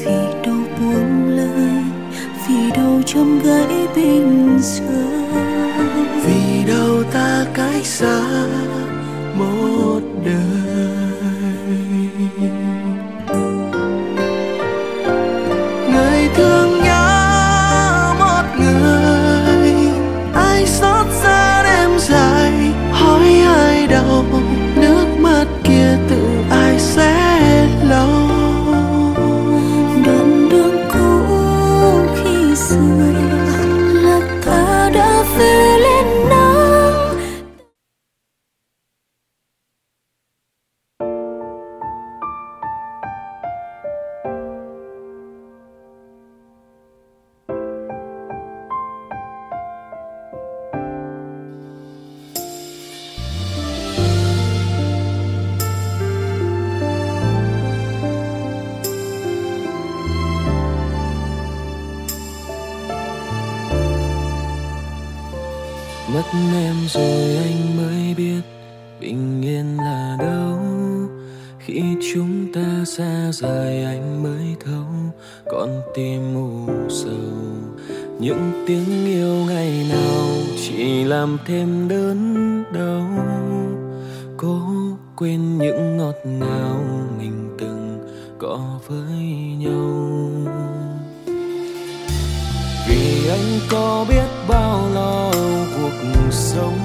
vì đâu buông lời, vì đâu trong gãy bình rơi, vì đâu ta cách xa một đời. Người thương nhớ một người, ai xót xa đêm dài, hỏi ai đâu nước mắt kia tự ai sẽ lau. đoạn đường cũ khi xưa là ta đã về lên nắng. Mất em rồi anh mới biết bình yên là đâu. Khi chúng ta xa rời anh mới thấu con tim mù sầu. Những tiếng yêu ngày nào chỉ làm thêm đớn đau. Cố quên những ngọt ngào mình từng có với nhau. Vì anh có biết bao lo cuộc sống,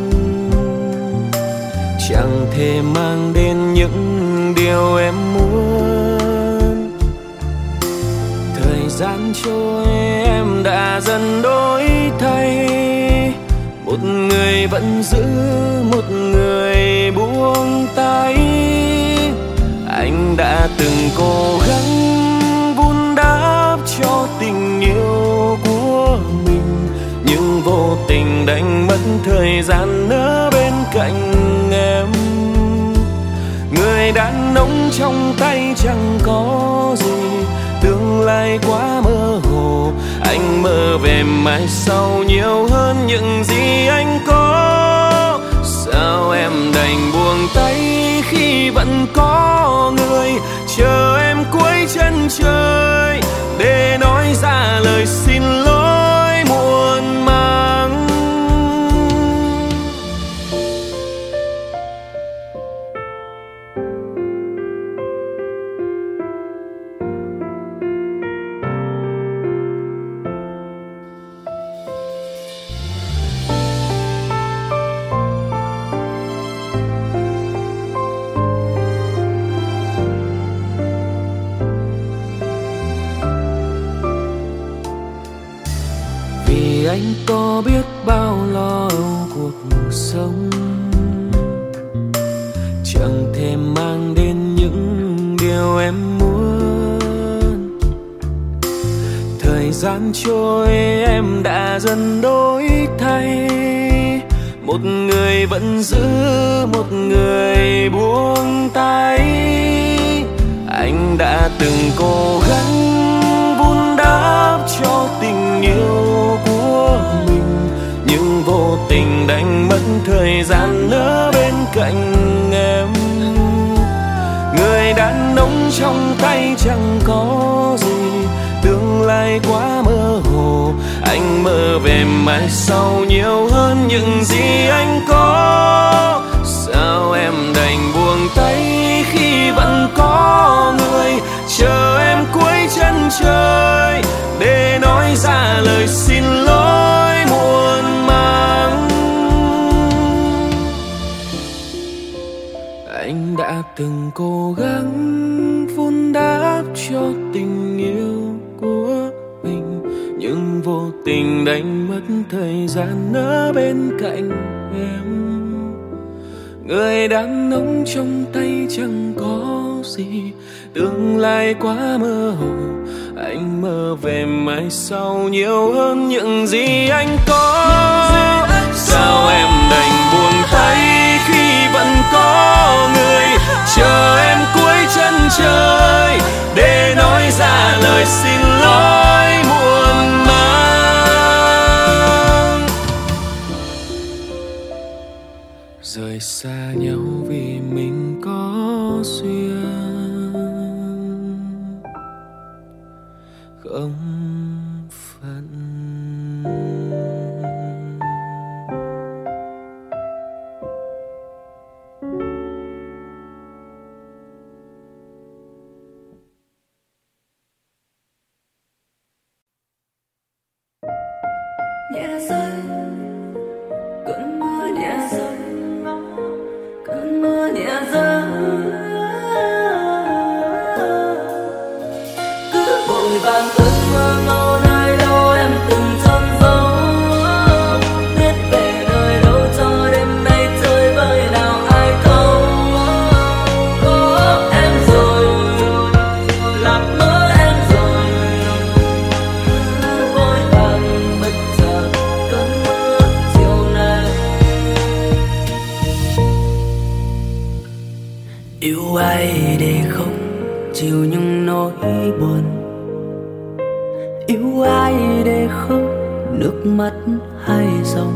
chẳng thể mang đến những điều em muốn. Thời gian trôi em đã dần đổi thay, một người vẫn giữ, một người buông tay. Anh đã từng cố gắng vun đắp cho tình yêu của mình, nhưng vô tình đánh mất thời gian ở bên cạnh em. Người đàn ông trong tay chẳng có gì, tương lai quá mơ hồ. Anh mơ về mai sau nhiều hơn những gì anh có. Sao em đành buông tay khi vẫn có người chờ em cuối chân trời để nói ra lời xin lỗi muộn màng. Vì anh có biết bao lo cuộc sống, chẳng thể mang đến những điều em muốn. Thời gian trôi em đã dần đổi thay, một người vẫn giữ, một người buông tay. Anh đã từng cố gắng vun đắp cho tình yêu của mình, nhưng vô tình đánh mất thời gian ở bên cạnh em. Người đàn ông trong tay chẳng có gì, tương lai quá mơ hồ. Anh mơ về mai sau nhiều hơn những gì anh có. Sao em đành buông tay khi vẫn có người chờ em cuối chân trời để nói ra lời xin lỗi muộn màng. Anh đã từng cố gắng vun đắp cho tình yêu của mình, nhưng vô tình đánh mất thời gian ở bên cạnh em. Người đàn ông trong tay chẳng có gì, tương lai quá mơ hồ. Anh mơ về mai sau nhiều hơn những gì anh có. Sao em đành buông tay khi vẫn có người chờ em cuối chân trời để nói ra lời xin lỗi muộn màng. Rời xa nhau vì mình có duyên. không phận. Nhẹ rơi cơn mưa, nhẹ rơi cơn mưa, nhẹ rơi cứ vội vàng cơn mưa ngâu nơi đâu em từng chôn giấu, biết về nơi đâu cho đêm nay chơi với nào ai thấu. Có em rồi lạc lỡ em rồi, cứ vội vàng bất chợt cơn mưa chiều nay. Yêu ai để không chịu những nỗi buồn, yêu ai để khóc nước mắt hay sông,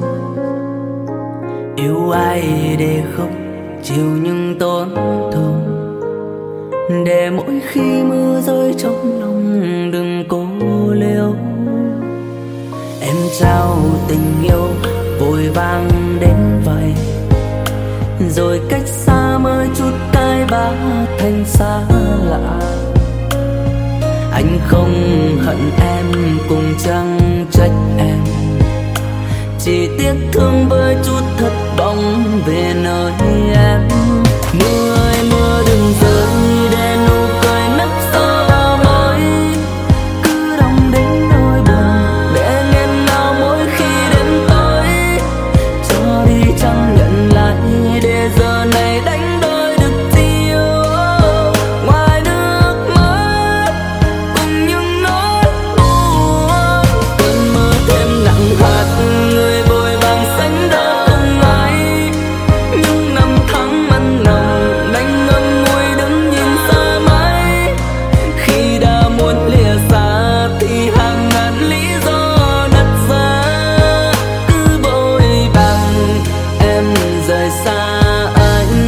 yêu ai để không chịu những tổn thương, để mỗi khi mưa rơi trong lòng đừng cố liêu. Em trao tình yêu vội vàng đến vậy, rồi cách xa mới chút cái bá thành xa lạ. Anh không hận em cũng chẳng trách em, chỉ tiếc thương với chút thất vọng về nơi em. Mưa ơi mưa đừng rơi để nụ cười nấp sau bao môi, cứ đong đến nỗi buồn để nghẹn ngào mỗi khi đêm tối. Cho đi chẳng nhận lại để giờ này đánh đôi được gì yêu, ngoài nước mắt cùng những nỗi buồn. Cơn mưa thêm nặng hạt người vội vàng sánh đôi cùng ai, những năm tháng mặn nồng đành ngậm ngùi đứng nhìn xa mãi. Khi đã muốn lìa xa thì hàng ngàn lý do đặt ra, cứ vội vàng em rời xa anh.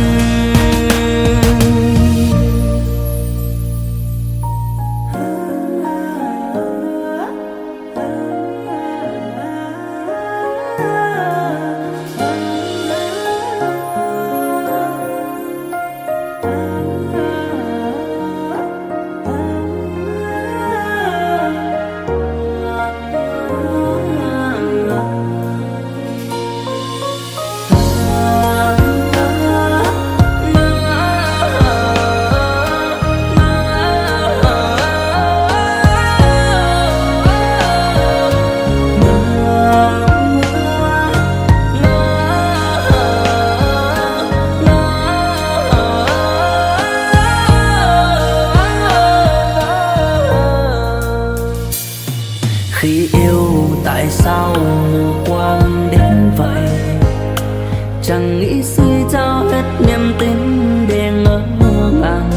Khi yêu tại sao mù quáng đến vậy, chẳng nghĩ suy trao hết niềm tin để ngỡ ngàng.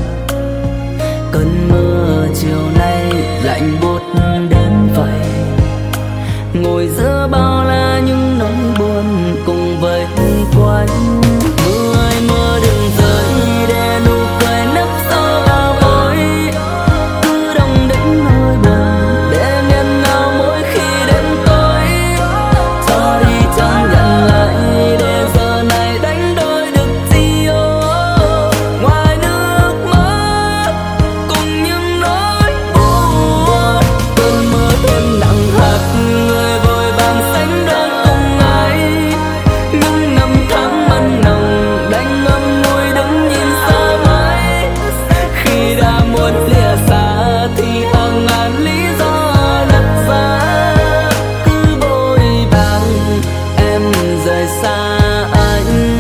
Cơn mưa chiều nay lạnh buốt đến vậy, ngồi giữa bao la những nỗi buồn cùng với quanh. Mưa ơi mưa đừng rơi để nụ cười nấp sau bao môi, cứ đong đến nỗi buồn để nghẹn ngào mỗi khi đêm tối. Cho đi chẳng nhận lại để giờ này đánh đôi được gì yêu, ngoài nước mắt cùng những nỗi buồn. Cơn mưa thêm nặng hạt người vội vàng sánh đôi cùng ai, những năm tháng mặn nồng đành ngậm ngùi đứng nhìn xa mãi. Khi đã muốn lìa xa thì hàng ngàn lý do đặt ra, cứ vội vàng em rời xa anh.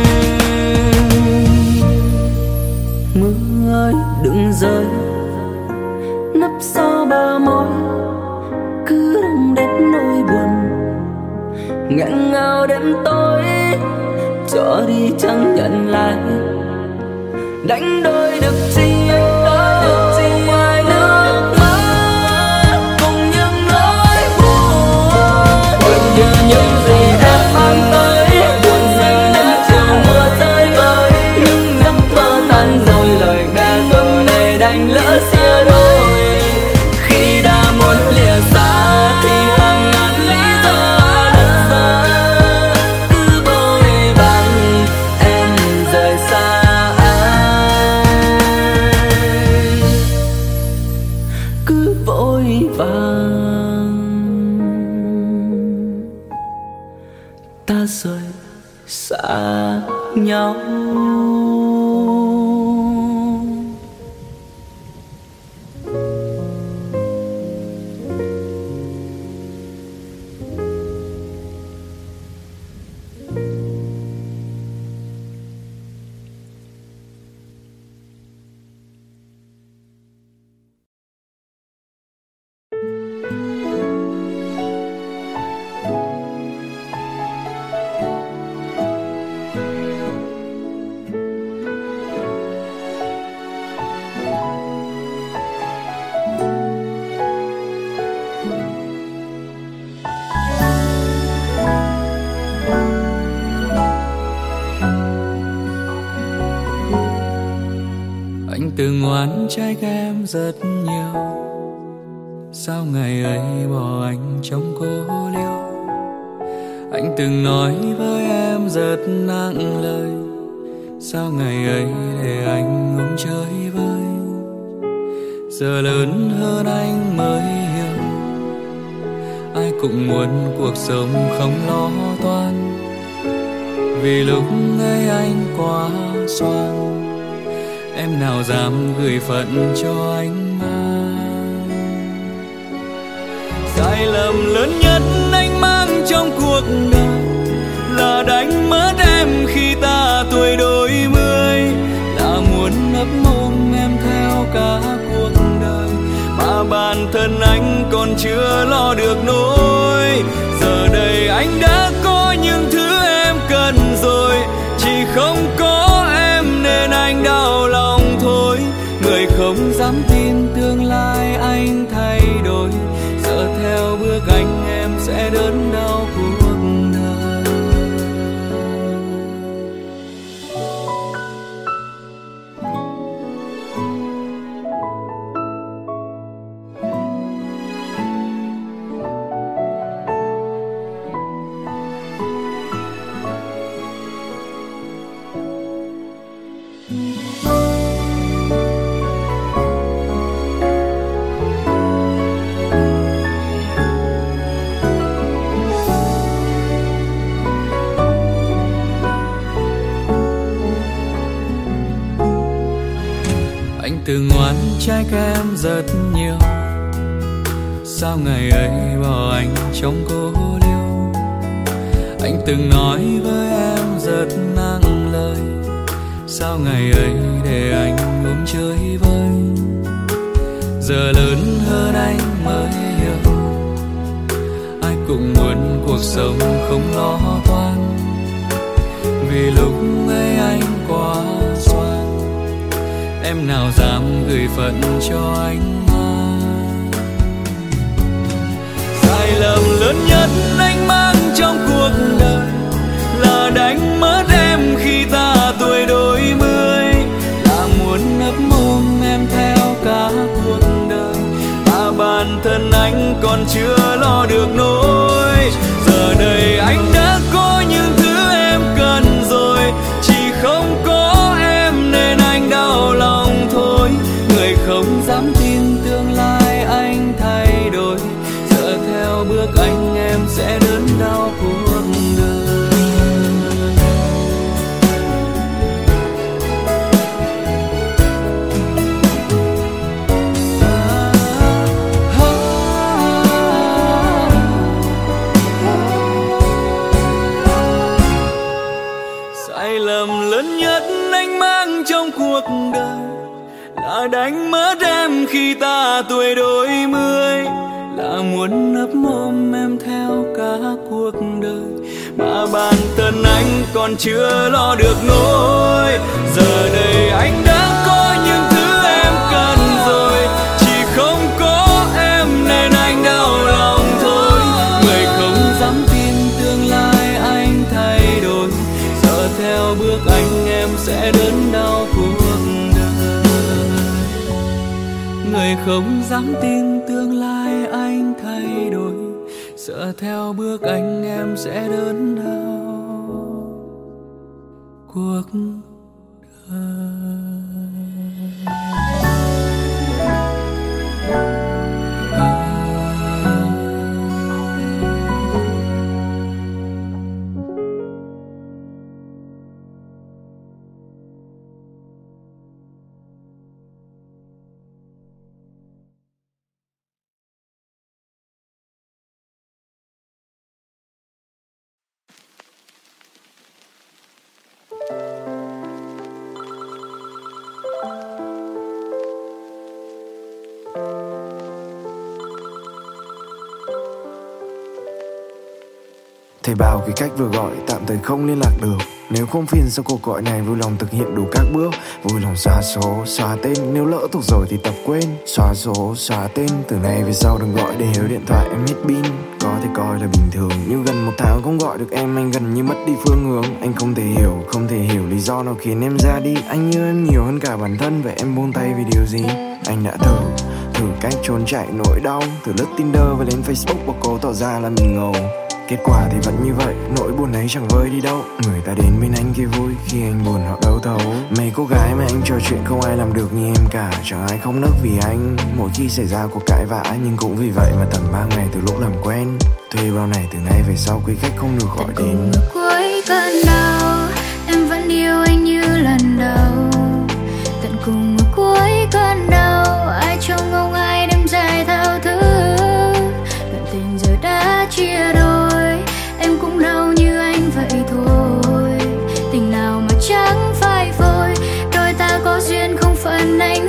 Mưa ơi đừng rơi nấp sau bờ môi, cứ đong đến nỗi buồn nghẹn ngào đêm tối. Cho đi chẳng nhận lại đánh đôi được chi ngoài nước mắt cùng những nỗi buồn. Buồn như những gì em mang tới, buồn như những chiều mưa rơi vơi, những giấc mơ tan rồi lời ca ngừng này đành lỡ xia đôi. Khi rồi xa nhau. Từng oán trách em rất nhiều, sao ngày ấy bỏ anh trong cô liêu. Anh từng nói với em rất nặng lời, sao ngày ấy để anh ôm chơi vơi. Giờ lớn hơn anh mới hiểu, ai cũng muốn cuộc sống không lo toan. Vì lúc ấy anh quá xoan, em nào dám gửi phận cho anh mang. Sai lầm lớn nhất anh mang trong cuộc đời là đánh mất em khi ta tuổi đôi mươi. Là muốn ấp ôm em theo cả cuộc đời, mà bản thân anh còn chưa lo được nỗi. Giờ đây anh đã có những thứ em cần rồi, chỉ không có em nên anh đau lòng thôi. Người không dám tin tương lai anh thay đổi, giờ theo bước anh em sẽ đớn đau cuộc đời. Từng oán trách em rất nhiều, sao ngày ấy bỏ anh trong cô liêu. Anh từng nói với em rất nặng lời, sao ngày ấy để anh ôm chơi vơi. Giờ lớn hơn anh mới hiểu, ai cũng muốn cuộc sống không lo toan. Vì lúc ấy anh quá xoan, em nào dám gửi phận cho anh mang. Sai lầm lớn nhất anh mang trong cuộc đời là đánh mất em khi ta tuổi đôi mươi. Là muốn ấp ôm em theo cả cuộc đời, mà bản thân anh còn chưa lo được nỗi. Giờ đây anh đã có những thứ em cần rồi, chỉ không có em nên anh đau lòng thôi. Người không dám tin tương lai anh thay đổi, giờ theo bước anh em sẽ đớn đau cuộc đời. Sai lầm lớn nhất anh mang trong cuộc đời là đánh mất em khi ta tuổi đôi mươi. Là muốn ấp ôm em theo cả cuộc đời, mà bản thân anh còn chưa lo được nỗi. Giờ đây anh đã có những thứ em cần rồi, chỉ không có em nên anh đau lòng thôi. Người không dám tin tương lai anh thay đổi, giờ theo bước anh em sẽ đớn đau cuộc đời. Người không dám tin tương lai anh thay đổi, sợ theo bước anh em sẽ đớn đau cuộc đời. Thầy bảo cái cách vừa gọi tạm thời không liên lạc được. Nếu không phiền sau cuộc gọi này, vui lòng thực hiện đủ các bước. Vui lòng xóa số, xóa tên. Nếu lỡ thuộc rồi thì tập quên. Xóa số, xóa tên. Từ nay về sau đừng gọi để hiểu điện thoại em hết pin. Có thể coi là bình thường, nhưng gần 1 tháng không gọi được em, anh gần như mất đi phương hướng. Anh không thể hiểu lý do nào khiến em ra đi. Anh yêu em nhiều hơn cả bản thân, vậy em buông tay vì điều gì? Anh đã thử cách trốn chạy nỗi đau, thử lướt Tinder và lên Facebook và cố tỏ ra là mình ngầu. Kết quả thì vẫn như vậy, nỗi buồn ấy chẳng vơi đi đâu. Người ta đến bên anh kia vui, khi anh buồn họ đâu thấu. Mấy cô gái mà anh trò chuyện không ai làm được như em cả. Chẳng ai không nức vì anh mỗi khi xảy ra cuộc cãi vã. Nhưng cũng vì vậy mà tầm 3 ngày từ lúc làm quen, thuê bao này từ nay về sau quý khách không được gọi đến. Cuối cơn đau em vẫn yêu anh như lần đầu. Tận cùng ở cuối cơn đau, ai trông ngóng ai đêm dài thao thức. Đoạn tình giờ đã chia đôi, em cũng đau như anh vậy thôi. Tình nào mà chẳng phai phôi, đôi ta có duyên không phần anh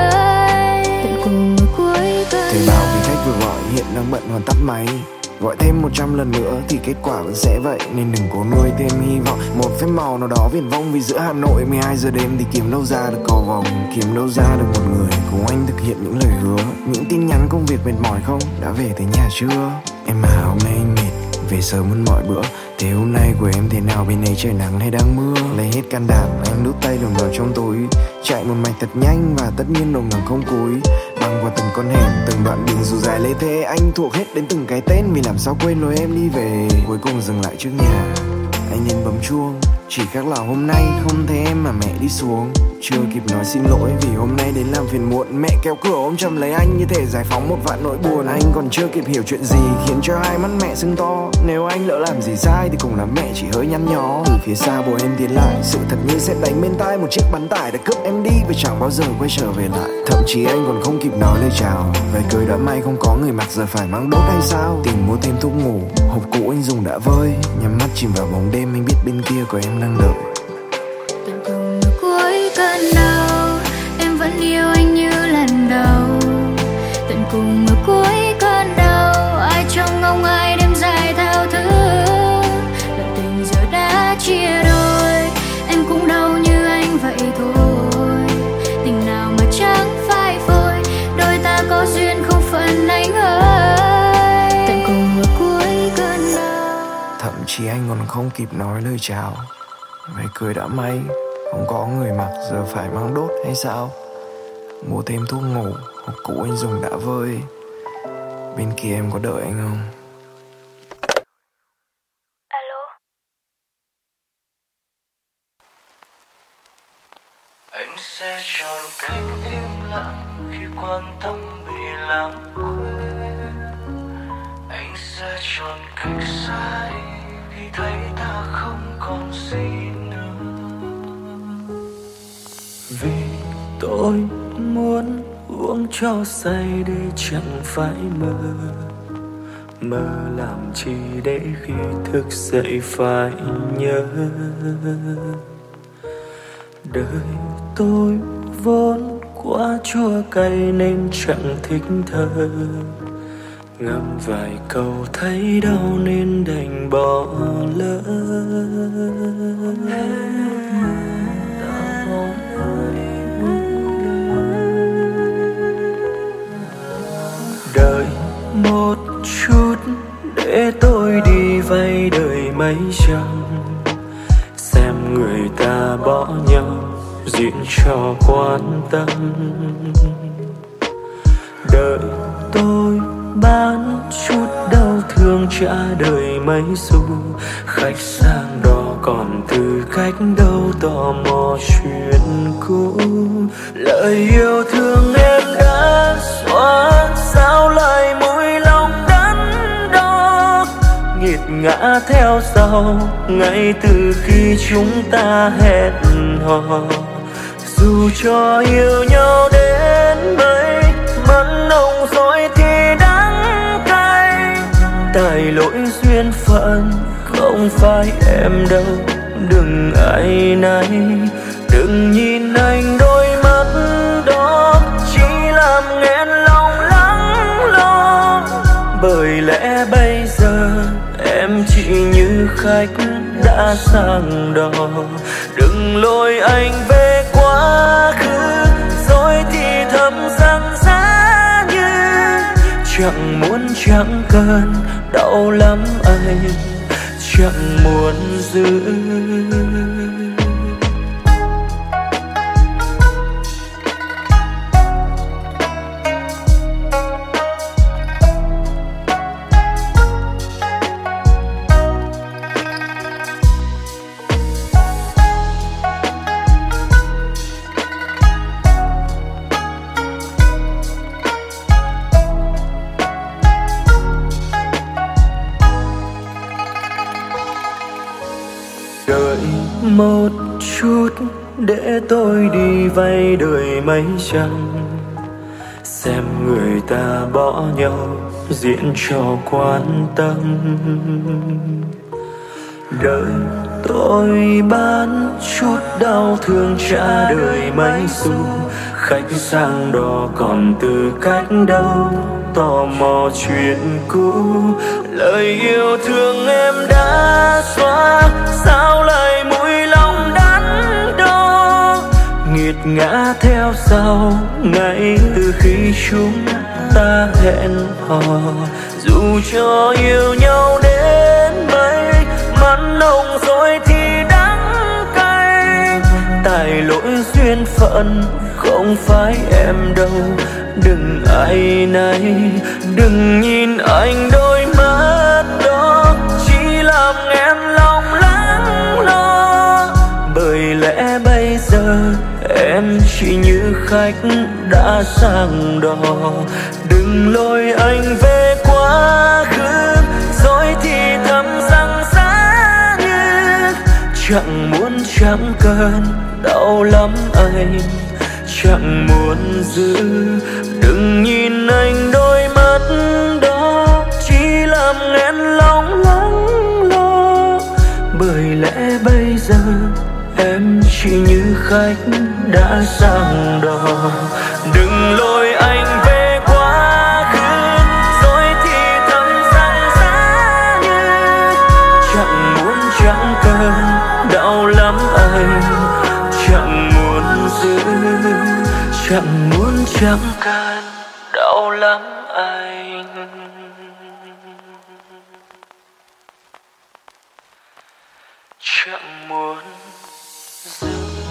ơi. Tận cùng ở cuối cơn Thầy bảo vì khách vừa gọi hiện đang bận hoàn tắt máy. Gọi thêm 100 lần nữa thì kết quả vẫn sẽ vậy. Nên đừng cố nuôi thêm hy vọng một phép màu nào đó viển vông. Vì giữa Hà Nội 12 giờ đêm thì kiếm đâu ra được cầu vồng, kiếm đâu ra được một người cùng anh thực hiện những lời hứa. Những tin nhắn công việc mệt mỏi không? Đã về tới nhà chưa? Em à, hôm nay anh mệt, về sớm hơn mọi bữa. Thế hôm nay của em thế nào, bên ấy trời nắng hay đang mưa? Lấy hết can đảm anh đút tay luồn vào trong túi, chạy một mạch thật nhanh và tất nhiên đồng ngẳng không cúi. Băng qua từng con hẻm, từng đoạn đường dù dài lê thê, anh thuộc hết đến từng cái tên. Vì làm sao quên lối em đi về. Cuối cùng dừng lại trước nhà, anh nên bấm chuông. Chỉ khác là hôm nay không thấy em mà mẹ đi xuống. Chưa kịp nói xin lỗi vì hôm nay đến làm phiền muộn. Mẹ kéo cửa ôm chầm lấy anh như thể giải phóng một vạn nỗi buồn. Anh còn chưa kịp hiểu chuyện gì khiến cho hai mắt mẹ sưng to. Nếu anh lỡ làm gì sai thì cùng là mẹ chỉ hơi nhăn nhó. Từ phía xa bố em tiến lại, sự thật như sét đánh bên tai. Một chiếc bắn tải đã cướp em đi và chẳng bao giờ quay trở về lại. Thậm chí anh còn không kịp nói lời chào. Về cười đã may không có người mặc, giờ phải mang đốt hay sao? Tìm mua thêm thuốc ngủ, hộp cũ anh dùng đã vơi. Nhắm mắt chìm vào bóng đêm, anh biết bên kia có em đang đợi. tận cùng ở cuối cơn đau, em vẫn yêu anh như lần đầu. Tận cùng ở cuối cơn đau, ai trông ngóng ai đêm dài thao thức. Đoạn tình giờ đã chia đôi, em cũng đau như anh vậy thôi. Tình nào mà chẳng phai phôi, đôi ta có duyên không phần anh ơi. Tận cùng ở cuối cơn đau, Thậm chí anh còn không kịp nói lời chào. Về cười đã may không có người mặc, giờ phải mang đốt hay sao? Mua thêm thuốc ngủ, hộp cũ anh dùng đã vơi. Bên kia em có đợi anh không? alo. Anh sẽ chọn cách im lặng khi quan tâm bị lãng quên. Anh sẽ chọn cách sai khi thấy ta không còn gì nữa. Vì tôi muốn uống cho say để chẳng phải mơ. Mơ làm chi để khi thức dậy phải nhớ. Đời tôi vốn quá chua cay nên chẳng thích thơ. Ngâm vài câu thấy đau nên đành bỏ lỡ. Đợi một chút để tôi đi vay đời mấy trăm, xem người ta bỏ nhau diễn trò quan tâm. Đợi tôi bán chút đau thương trả đời mấy xu. Khách sang đò còn tư cách đâu tò mò chuyện cũ. Lời yêu thương em đã xóa, sao lại mùi lòng đắn đo. Nghiệt ngã theo sau ngay từ khi chúng ta hẹn hò. Dù cho yêu nhau đến mấy, mặn nồng rồi thì đắng cay. Tại lỗi duyên phận không phải em đâu, đừng áy náy. Đừng nhìn anh đôi mắt đó chỉ làm nghẹn lòng. khách đã sang đò. Đừng lôi anh về quá khứ, rồi thì thầm rằng giá như chẳng muốn chẳng cần, đau lắm anh chẳng muốn giữ. Đợi một chút để tôi đi vay đời mấy trăm, xem người ta bỏ nhau diễn cho quan tâm. Đợi tôi bán chút đau thương trả đời mấy xu, khách sang đò còn từ cách đâu tò mò chuyện cũ. Lời yêu thương em đã xóa, sao lại mũi lòng đắn đo, nghiệt ngã theo sau ngay từ khi chúng ta hẹn hò. Dù cho yêu nhau đến mấy, mặn nồng rồi thì đắng cay, tại lỗi duyên phận không phải em đâu. Đừng áy náy, đừng nhìn anh đôi mắt đó, chỉ làm em lòng lắng lo. Bởi lẽ bây giờ em chỉ như khách đã sang đò. Đừng lôi anh về quá khứ, rồi thì thầm rằng giá như chẳng muốn chẳng cần, đau lắm anh chẳng muốn giữ. Đừng nhìn anh đôi mắt đó, chỉ làm em lòng lắng lo. Bởi lẽ bây giờ em chỉ như khách đã sang đò. Đừng lôi anh về quá khứ, rồi thì thầm rằng giá như chẳng muốn chẳng cần, đau lắm anh chẳng muốn giữ. Chẳng muốn chẳng cần, đau lắm anh chẳng muốn giữ.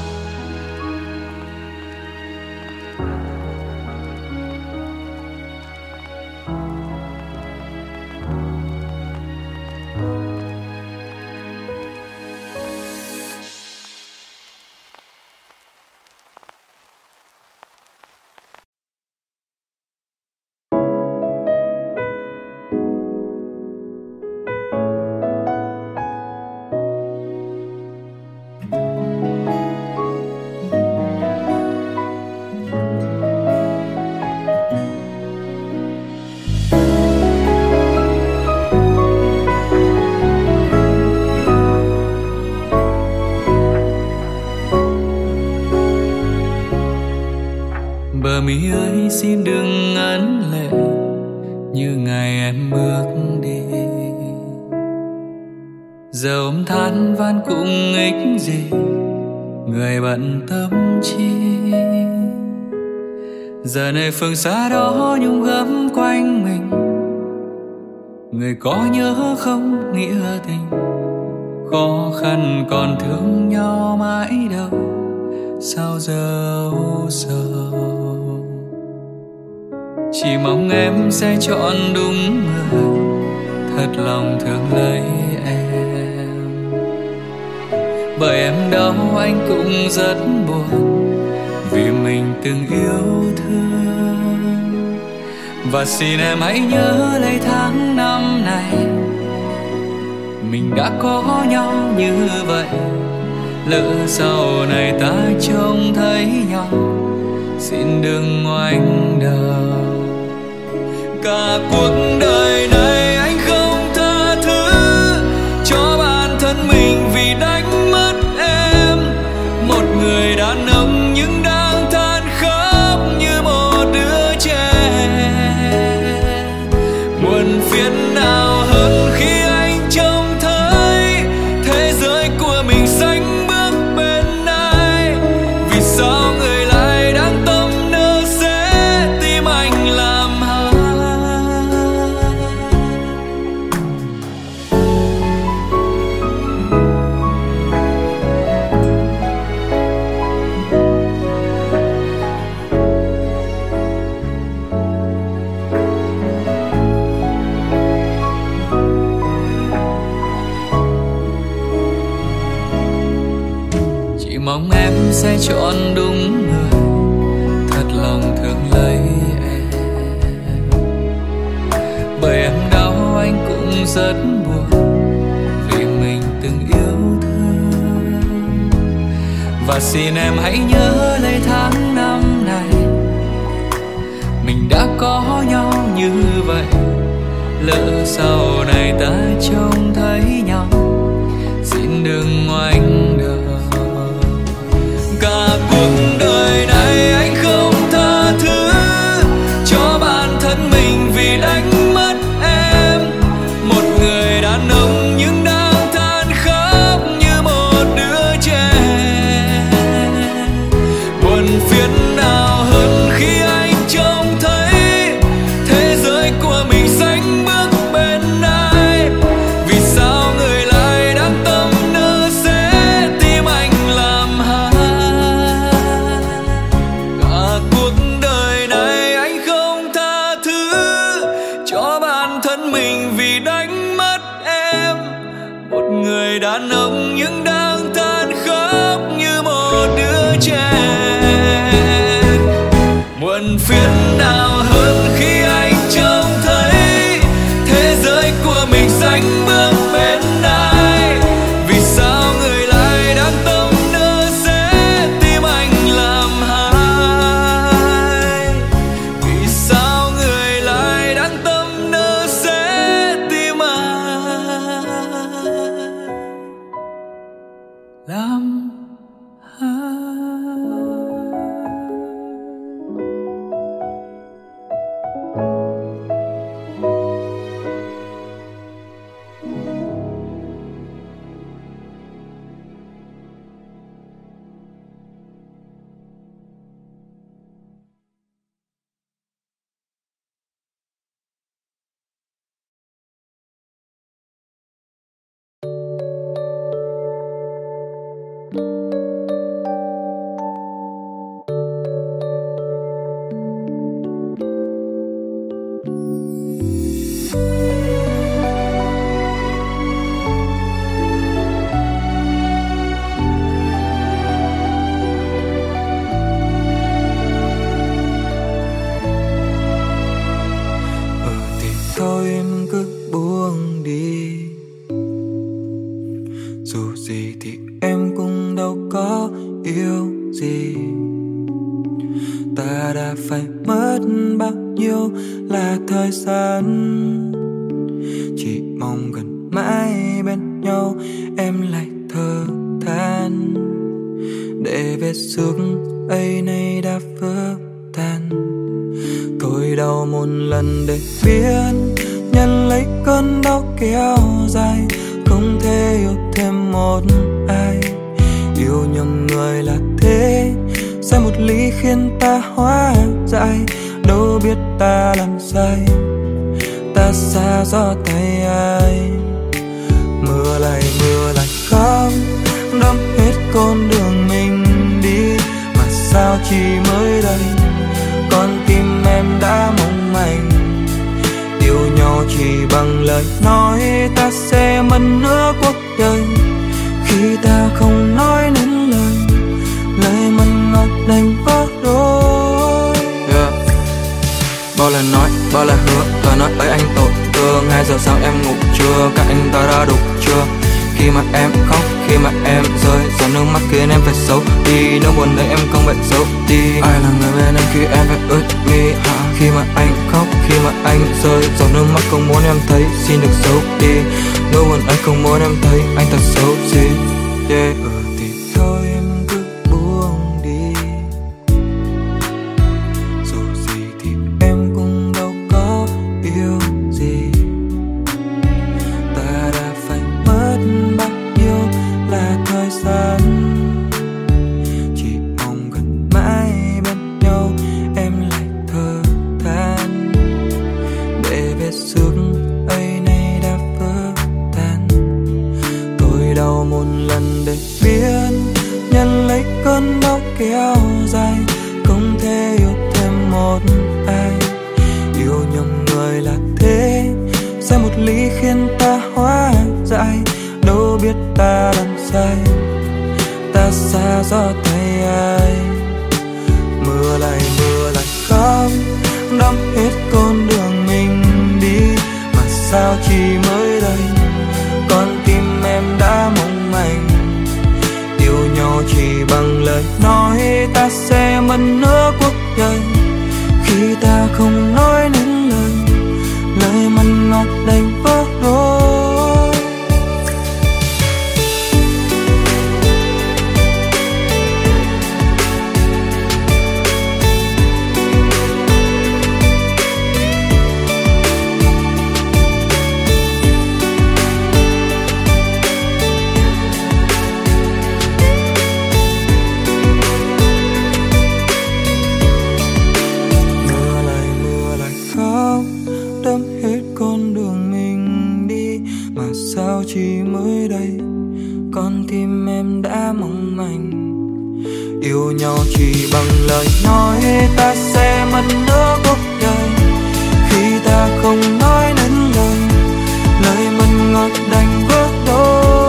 Bờ mi ơi xin đừng ngấn lệ như ngày em bước đi. Giờ ôm than van cũng ích gì, người bận tâm chi. Giờ này phương xa đó nhung gấm quanh mình, người có nhớ không nghĩa tình. Khó khăn còn thương nhau mãi đâu, sao giờ âu sầu. Chỉ mong em sẽ chọn đúng người, thật lòng thương lấy em. Bởi em đau anh cũng rất buồn, vì mình từng yêu thương. Và xin em hãy nhớ lấy tháng năm này, mình đã có nhau như vậy. Lỡ sau này ta trông thấy nhau, xin đừng ngoảnh đầu. Cả cuộc đời này anh không tha thứ cho bản thân mình vì đánh mất em. Một người đàn ông nhưng đang than khóc như một đứa trẻ. Buồn phiền nào hơn khi anh trông thấy sẽ chọn đúng người thật lòng thương lấy em. Bởi em đau anh cũng rất buồn vì mình từng yêu thương. Và xin em hãy nhớ lấy tháng năm này mình đã có nhau như vậy. Lỡ sau này ta trông thấy nhau, xin đừng ngoảnh đầu. Cả cuộc đời này anh không tha thứ cho bản thân mình vì đánh mất em. Một người đàn ông nhưng đang than khóc như một đứa trẻ. Buồn phiền nào hơn khi anh trông thấy thế giới của mình sánh bước bên ai. Vì sao người lại đang tâm nỡ sẽ tim anh làm hại. Cả cuộc đời này anh không tha thứ cho bản thân mình vì đánh mất em. Một người đàn ông nhưng đang than khóc như một đứa trẻ. Muộn phiền nào hơn khi anh trông thấy thế giới của mình sánh bước bên ai. Vì sao người lại đang tâm nỡ sẽ tim anh làm hại. Vì sao người lại đang tâm nỡ sẽ tim anh làm hại. Thì thôi em cứ buông đi. Dù gì thì em cũng đâu có yêu gì. Ta đã phải mất bao nhiêu là thời gian. Chỉ mong gần mãi bên nhau em lại thở than. Để vết xước ấy nay đã vỡ tan. Thôi đau một lần để biết nhận lấy cơn đau kéo dài. Không thể yêu thêm một ai. Yêu nhầm người là thế. Sai một lý khiến ta hóa dại. Đâu biết ta làm sai. Ta xa gió tay ai. Mưa lại khóc. Đẫm hết con đường mình đi. Mà sao chỉ mới đây con tim em đã mong manh. Yêu nhau chỉ bằng lời nói. Ta sẽ mất nửa cuộc đời khi ta không nói nên lời. Lời mặn ngọt đành vỡ đôi. Bao lời nói, bao lời hứa. Lời nói ấy anh tội thương. 2 giờ sáng em ngủ chưa? Các anh ta đã đủ chưa? Khi mà em khóc, khi mà em rơi giọt nước mắt khiến em phải xấu đi. Nỗi buồn đấy em không phải xấu đi. Ai là người bên em khi em phải ướt mi? Khi mà anh khóc, khi mà anh rơi giọt nước mắt không muốn em thấy. Xin được xấu đi. Nỗi buồn anh không muốn em thấy. Anh thật xấu gì. Yeah. Thì thôi em cứ buông đi. Dù gì thì em cũng đâu có yêu gì. Ta đã phải mất bao nhiêu là thời gian. Chỉ mong gần mãi bên nhau em lại thở than. Để vết xước ấy nay đã vỡ tan. Thôi đau một lần để biết nhận lấy cơn đau kéo dài. Không thể yêu thêm một ai. Yêu nhầm người là thế. Sai một lý khiến ta hóa dại. Đâu biết ta làm sai. Ta xa gió tay hết con đường mình đi. Mà sao chỉ mới đây con tim em đã mong manh. Yêu nhau chỉ bằng lời nói ta sẽ mất nửa cuộc đời. Khi ta không nói nên lời, lời mặn ngọt đành vỡ đôi. Chỉ mới đây con tim em đã mong manh. Yêu nhau chỉ bằng lời nói ta sẽ mất nửa cuộc đời. Khi ta không nói nên lời, lời mặn ngọt đành vỡ đôi.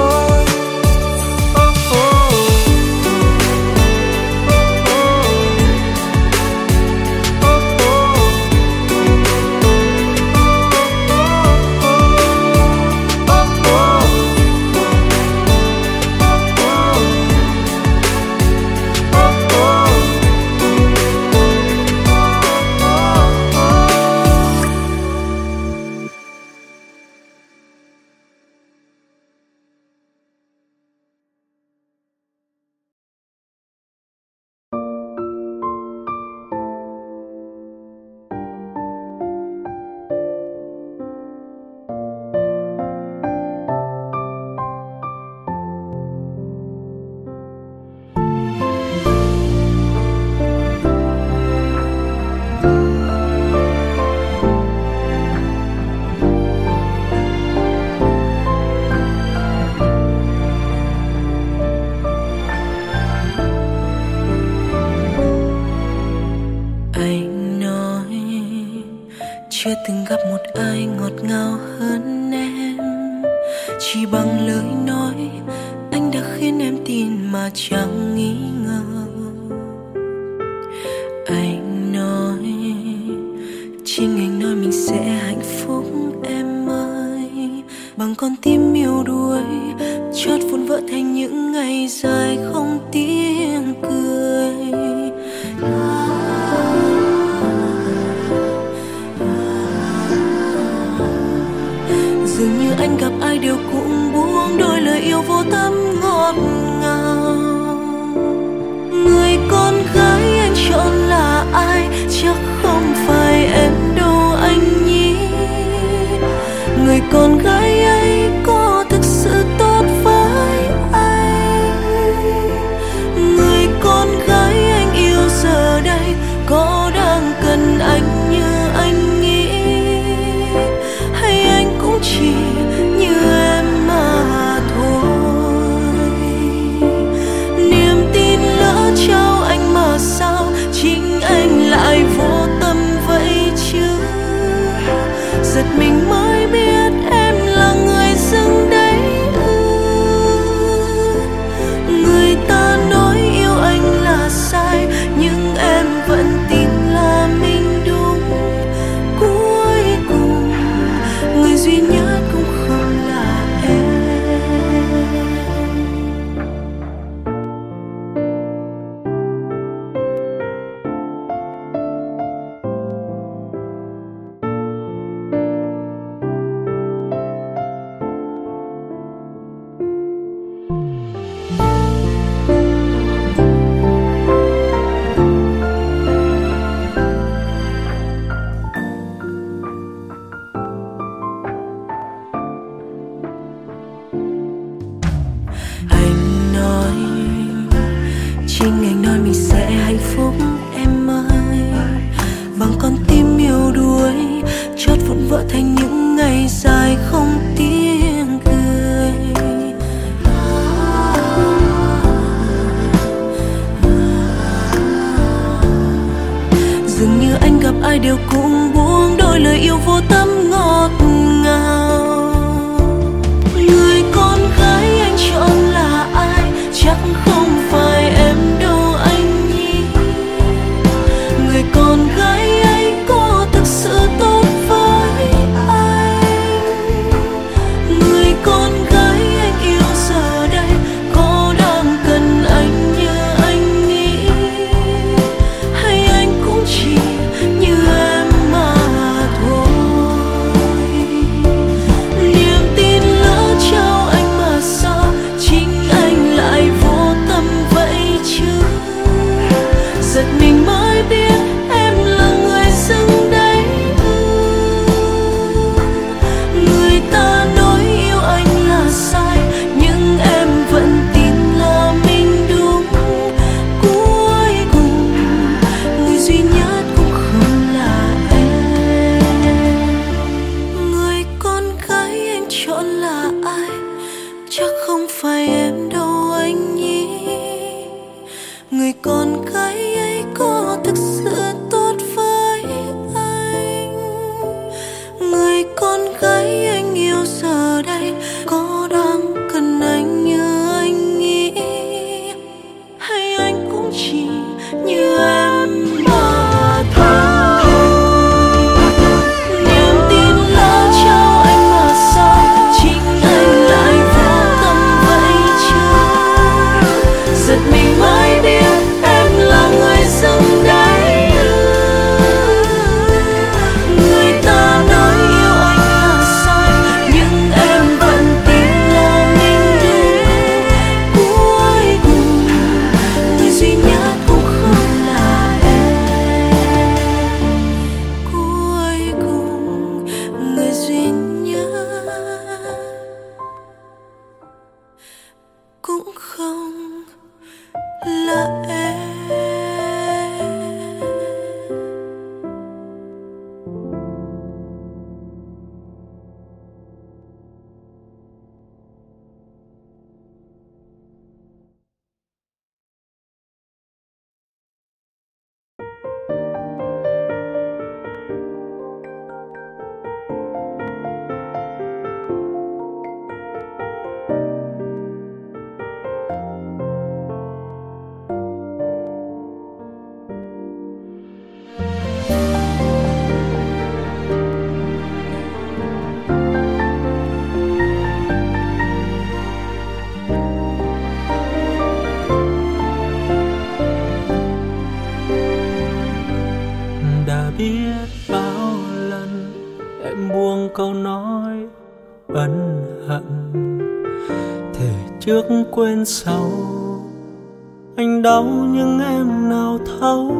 Chưa từng gặp một ai ngọt ngào hơn em. Chỉ bằng lời nói anh đã khiến em tin mà chẳng nghi ngờ. Anh nói, chính anh nói mình sẽ hạnh phúc em ơi. Bằng con tim yêu đuối chót vụn vỡ thành những ngày dài không tiếng cười. Dường như anh gặp ai đều cũng buông đôi lời yêu vô tâm ngọt ngào. Người con gái anh chọn là ai? Chắc không phải em đâu anh nhỉ. Người con gái ấy có thực sự tốt với anh? Người con gái anh yêu giờ đây có đang cần anh như anh nghĩ? Hay anh cũng chỉ như em mà thôi? Niềm tin lỡ trao anh mà sao chính anh lại vô tâm vậy chứ? Giật mình mới biết em là người dưng đấy Người ta nói yêu anh là sai, nhưng em vẫn tin là mình đúng. Cuối cùng người duy nhất cũng không là em. Chính anh nói mình sẽ hạnh phúc em ơi. Bằng con tim yêu đuối chót vụn vỡ thành những ngày dài không tiếng cười. Dường như anh gặp ai đều cũng buông đôi lời yêu vô tâm ngọt ngào. Người con gái anh chọn là ai? Chắc không phải em đâu anh nhỉ. Người con gái ấy có thực sự em buông câu nói ân hận, thề trước quên sau. Anh đau nhưng em nào thấu,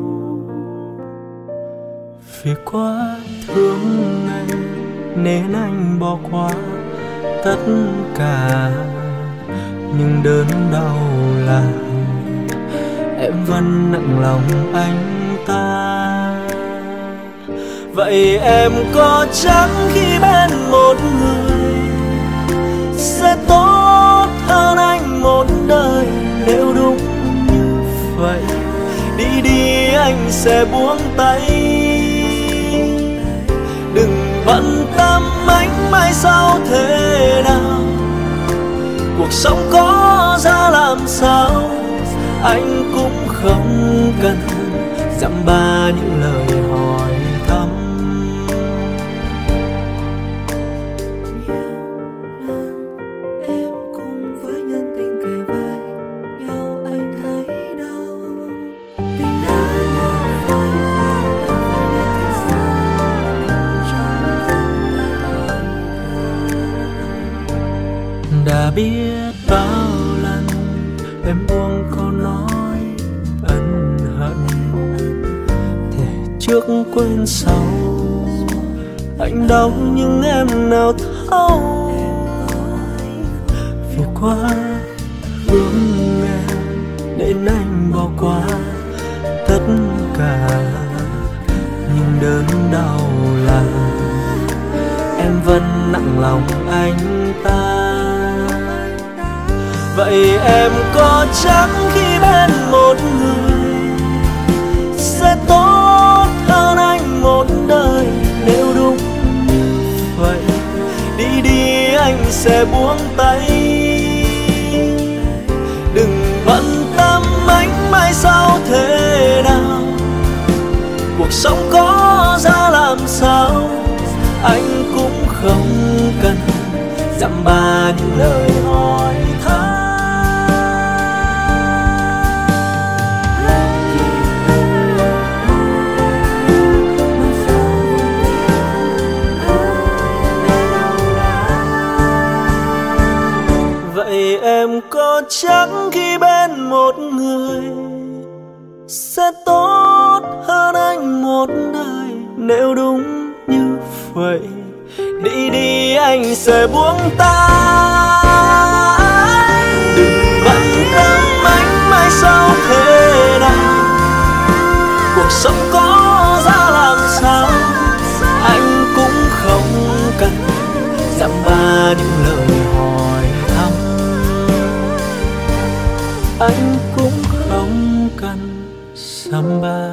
vì quá thương anh nên anh bỏ qua tất cả. Nhưng đớn đau là em vẫn nặng lòng anh ta. Vậy em có chắc khi bên một người sẽ tốt hơn anh một đời? Nếu đúng như vậy, đi đi anh sẽ buông tay. Đừng bận tâm anh mai sau thế nào, cuộc sống có ra làm sao, anh cũng không cần dăm ba những lời hỏi thăm. Em cùng với nhân tình kề vai nhau, anh thấy đâu tình đã nhau phai thì sao trong đã biết bao lần em buông câu nói ân hận, thề trước quên sau. Anh đau nhưng em nào thấu, vì quá thương em nên anh bỏ qua tất cả. Nhưng đớn đau là em vẫn nặng lòng anh ta. Vậy em có chắc khi bên một người sẽ tốt hơn anh một đời? Nếu đúng như vậy, đi đi anh sẽ buông tay. Đừng bận tâm anh mai sau thế nào, cuộc sống có ra làm sao, anh cũng không cần dăm ba những lời hỏi thăm. Vậy em có chắc khi bên một người sẽ tốt hơn anh một đời? Nếu đúng như vậy, đi đi anh sẽ buông tay. Đừng bận tâm anh mai sau thế nào, cuộc sống có ra làm sao, anh cũng không cần dăm ba những lời hỏi thăm. Anh cũng không cần dăm ba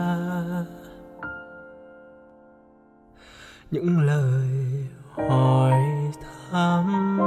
những lời hỏi thăm.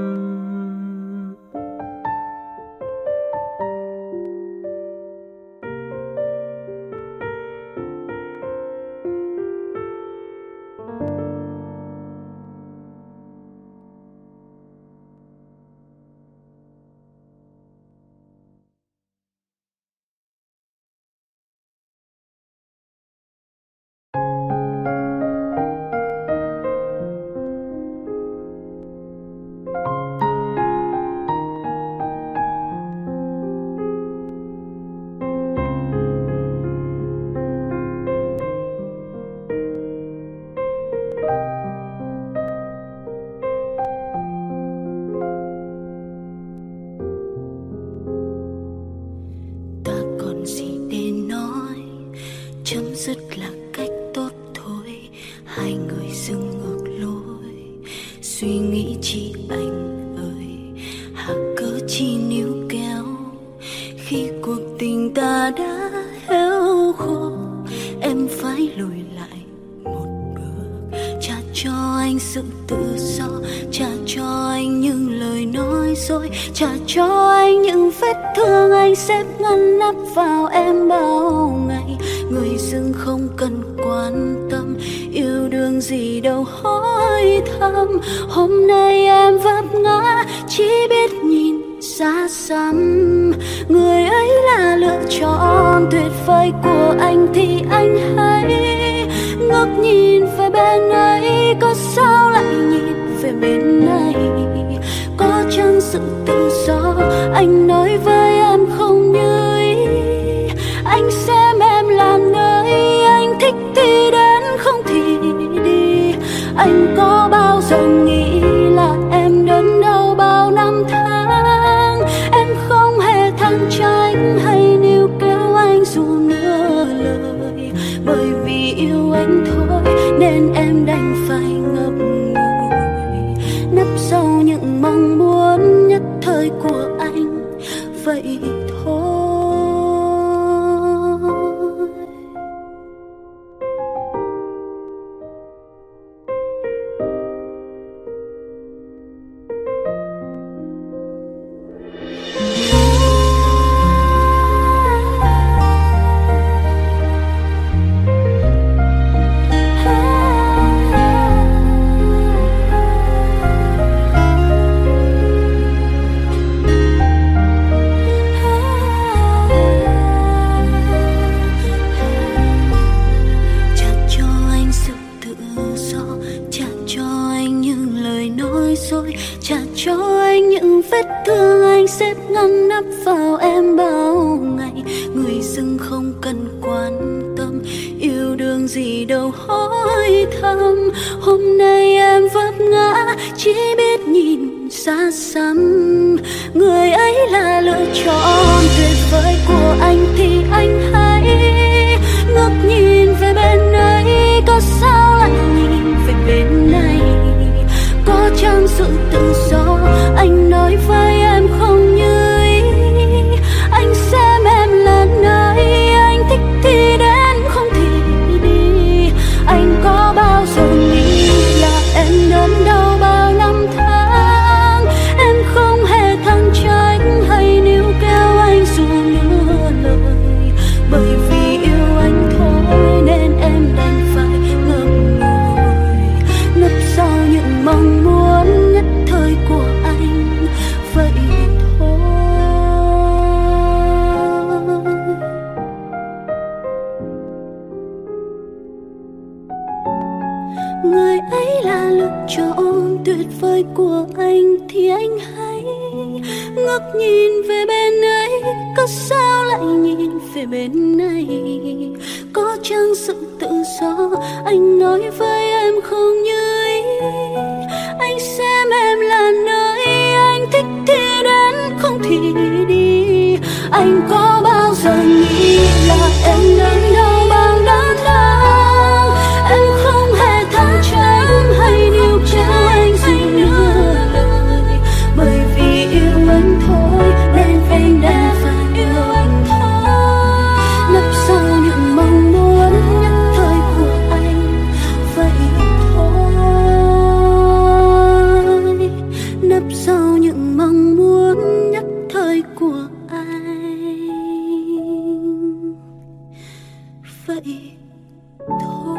Trả cho anh những vết thương anh xếp ngăn nắp vào em bao ngày. Người dưng không cần quan tâm, yêu đương gì đâu hỏi thăm. Hôm nay em vấp ngã, chỉ biết nhìn xa xăm. Người ấy là lựa chọn tuyệt vời của anh thì anh hãy ngước nhìn về bên ấy. có sao lại nhìn về bên này? Có chăng sự tự do anh nói với em không như ý? Anh xem em làm nơi anh thích thì đến, không thì đi. Anh có bao giờ nghĩ là em đớn đau bao năm tháng? Em không hề than trách hay níu kéo anh dù nửa lời. Bởi vì yêu anh thôi nên em đành phải ngậm ngùi, nấp sau những mong muốn nhất thời của anh vậy thôi. Trả cho anh những vết thương anh xếp ngăn nắp vào em bao ngày. Người dưng không cần quan tâm, yêu đương gì đâu hỏi thăm. Hôm nay em vấp ngã chỉ biết nhìn xa xăm. Người ấy là lựa chọn tuyệt vời của anh thì anh hãy ngước nhìn về bên ấy. Có sao lại nhìn về bên này? Có chăng sự tự do anh nói với em không như ý? Anh xem em là nơi anh thích thì đến, không thì đi. Anh có bao giờ nghĩ là em đớn đau bao năm tháng? Em không hề than trách hay níu kéo anh dù nửa lời. Bởi vì yêu anh thôi nên em đành phải ngậm ngùi, nấp sau những mong muốn nhất thời của anh vậy thôi. Người ấy là lựa chọn tuyệt vời của anh thì anh hãy ngước nhìn về bên ấy. Có sao lại nhìn về bên này? Có chăng sự tự do anh nói với em không như ý? Anh xem em là nơi anh thích thì đến, không thì đi. Anh có bao giờ nghĩ là em đớn đau bao năm tháng? Em không hề than trách hay níu kéo anh dù nửa lời. Bởi vì yêu anh thôi nên em đã phải yêu anh thôi, nấp sau những mong muốn nhất thời của anh vậy thôi. Nấp sau những mong muốn nhất thời của anh vậy thôi.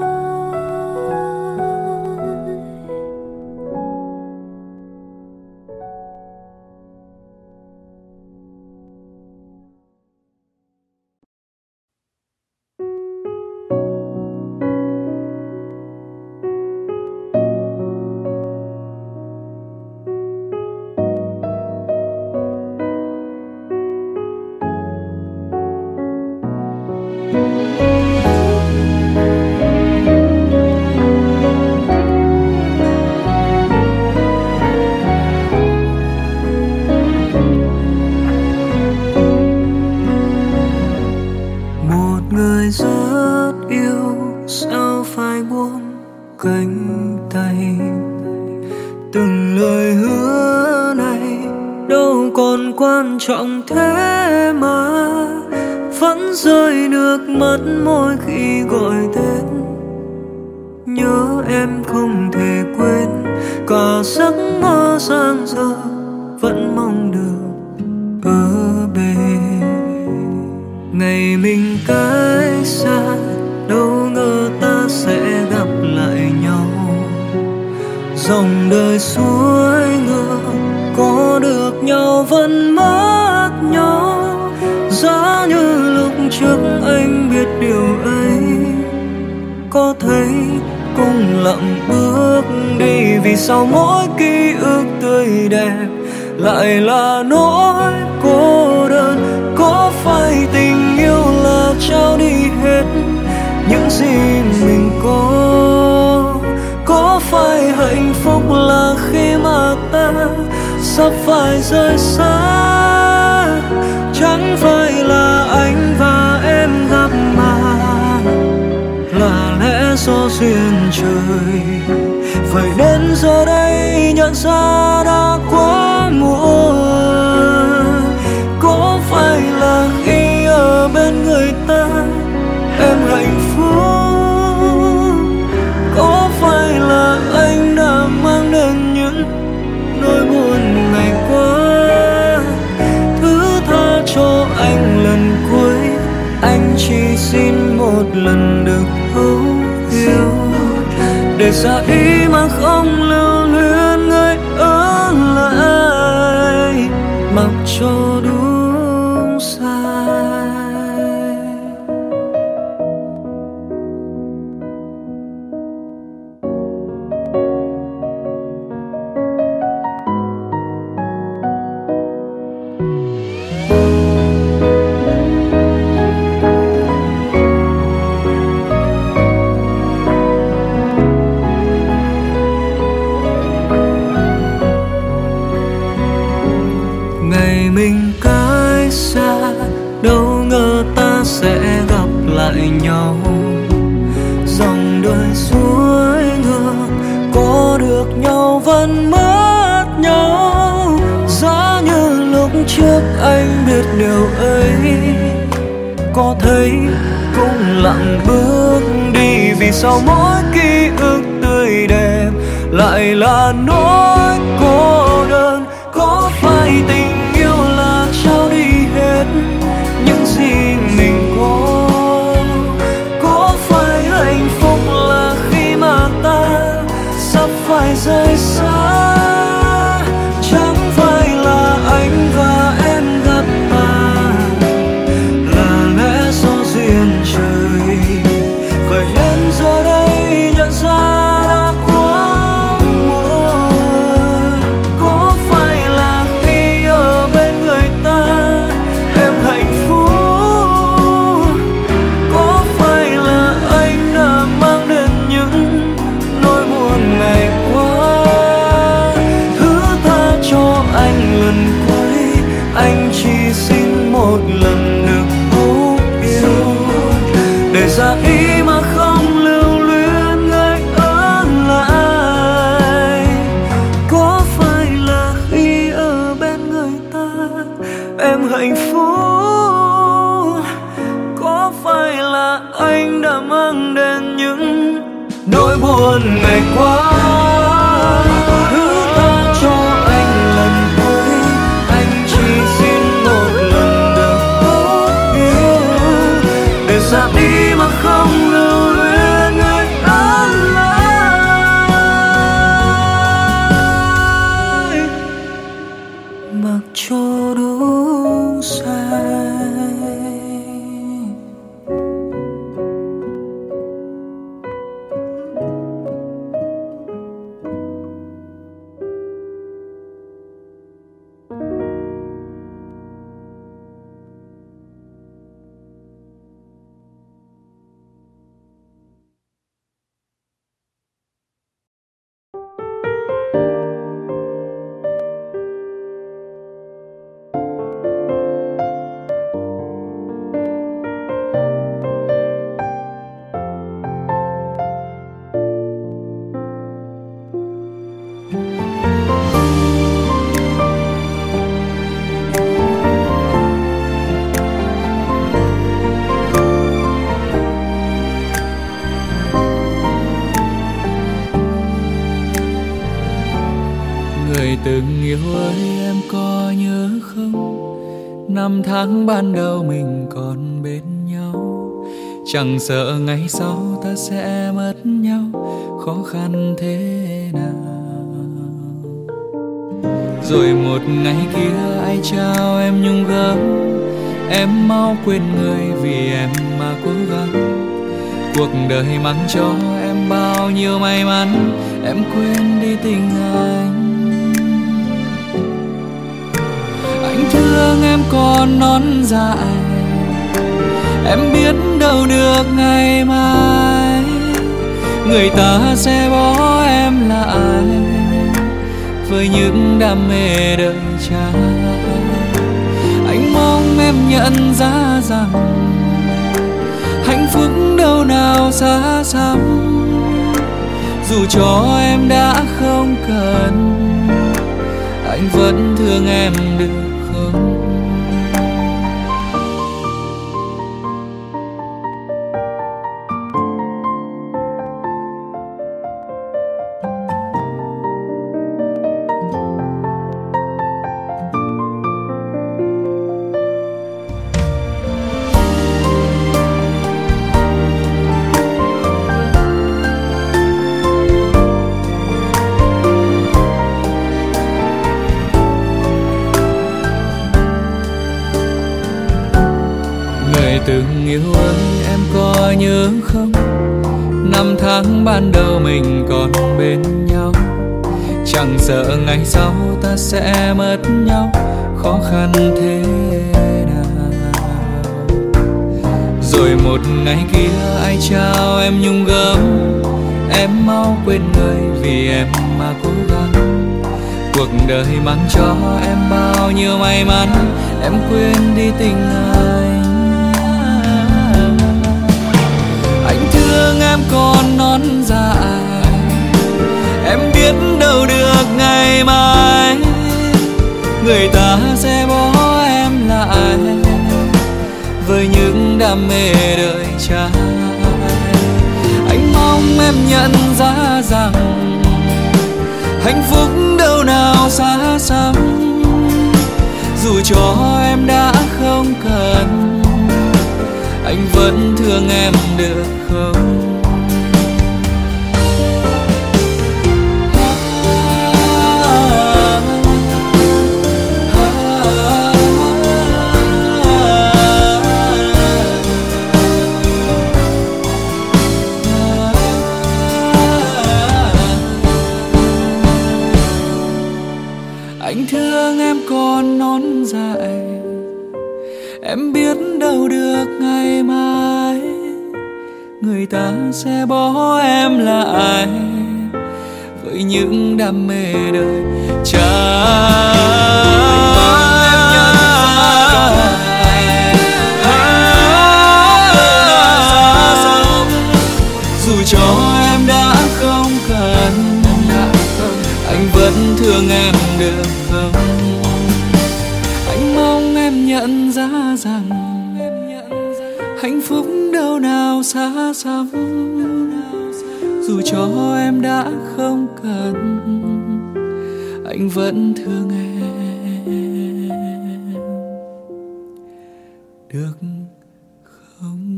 Người rất yêu sao phải buông cánh tay? Từng lời hứa này đâu còn quan trọng thế mà vẫn rơi nước mắt mỗi khi gọi tên. Nhớ em không thể quên, cả giấc mơ giang dở vẫn mong được ở bên. Ngày mình cách xa đâu ngờ ta sẽ gặp lại nhau. Dòng đời xuôi ngược có được nhau vẫn mất nhau. Giá như lúc trước anh biết điều ấy, có thấy cùng lặng bước đi, vì sau mỗi ký ức tươi đẹp lại là nỗi cô đơn. Có phải tình yêu là trao đi hết những gì mình có phải hạnh phúc là khi mà ta sắp phải rời xa? Chẳng phải là anh và em gặp mà là lẽ do duyên trời, phải đến giờ đây nhận ra đã quá muộn. Có phải là khi ở bên người ta em hạnh phúc? Có phải là anh đã mang đến những nỗi buồn ngày qua? Thứ tha cho anh lần cuối, anh chỉ xin một lần được thấu hiểu, để ra ý mà không lưu luyến người ở lại, mặc cho đúng sai. Ngày mình cách xa, đâu ngờ ta sẽ gặp lại nhau. Dòng đời suối ngược, có được nhau vẫn mất nhau. Giá như lúc trước anh biết điều ấy, có thấy cũng lặng bước đi, vì sau mỗi ký ức tươi đẹp lại là nỗi cô đơn. Có phải tình yêu là trao đi hết những gì mình có phải hạnh phúc là khi mà ta sắp phải rời xa? Chẳng phải là anh và em gặp ta là lẽ do duyên trời, phải đến giờ đây nhận ra đã quá muộn. Có phải là khi ở bên người ta em hạnh phúc? Có phải là anh đã mang đến những nỗi buồn ngày qua? Thứ tha cho anh lần cuối, anh chỉ xin một lần được thấu yêu, để ra ý mà không lưu luyến người ở lại. Có phải là khi ở bên người ta em hạnh phúc? Có phải là anh đã mang đến những nỗi buồn ngày qua? Thứ tha cho anh lần cuối, anh chỉ xin một lần được thấu yêu, để ra đi mà không lưu luyến người ở lại, mặc cho đúng sai. Người từng yêu ơi, em có nhớ không? Năm tháng ban đầu mình còn bên nhau, chẳng sợ ngày sau ta sẽ mất nhau, khó khăn thế nào. Rồi một ngày kia ai trao em nhung gấm, em mau quên người vì em mà cố gắng. Cuộc đời mang cho em em bao nhiêu may mắn, em quên đi tình anh. Anh thương em còn non dại, em biết đâu được ngày mai người ta sẽ bỏ em lại với những đam mê đời trai. Anh mong em nhận ra rằng hạnh phúc đâu nào xa xăm, dù cho em đã không cần, anh vẫn thương em được không? Từng yêu ơi em có nhớ không, năm tháng ban đầu mình còn bên nhau, chẳng sợ ngày sau ta sẽ mất nhau, khó khăn thế nào. Rồi một ngày kia ai trao em nhung gấm, em mau quên người vì em mà cố gắng. Cuộc đời mang cho em bao nhiêu may mắn, em quên đi tình anh. Anh thương em còn non dại, em biết đâu được ngày mai người ta sẽ bỏ em lại với những đam mê đời trai. Anh mong em nhận ra rằng hạnh phúc đâu nào xa xăm, dù cho em đã không cần, anh vẫn thương em được không? Anh thương em còn non dại, em biết đâu được ngày mai người ta sẽ bỏ em lại với những đam mê đời trai. Dù cho em đã không cần, anh vẫn thương em được không? Anh mong em nhận ra rằng hạnh phúc đâu nào xa xăm, dù cho em đã không cần, anh vẫn thương em được không?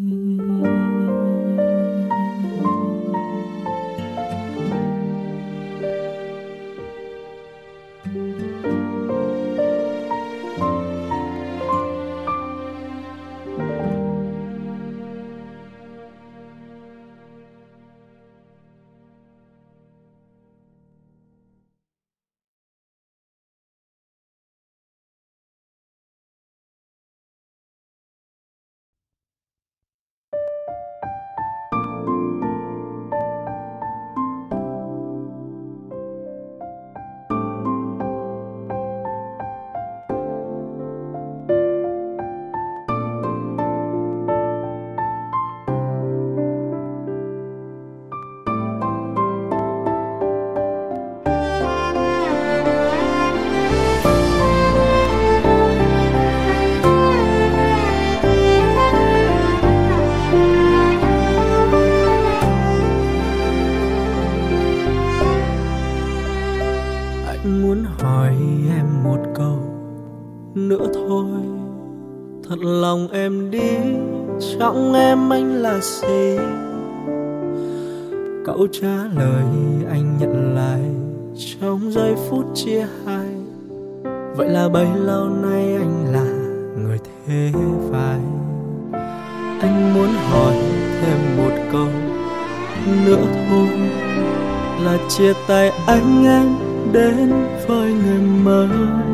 nữa thôi. Thật lòng em đi, trong em anh là gì? Cậu trả lời anh nhận lại trong giây phút chia hai. Vậy là bấy lâu nay anh là người thế vai. Anh muốn hỏi thêm một câu, nữa thôi là chia tay anh em đến với người mới,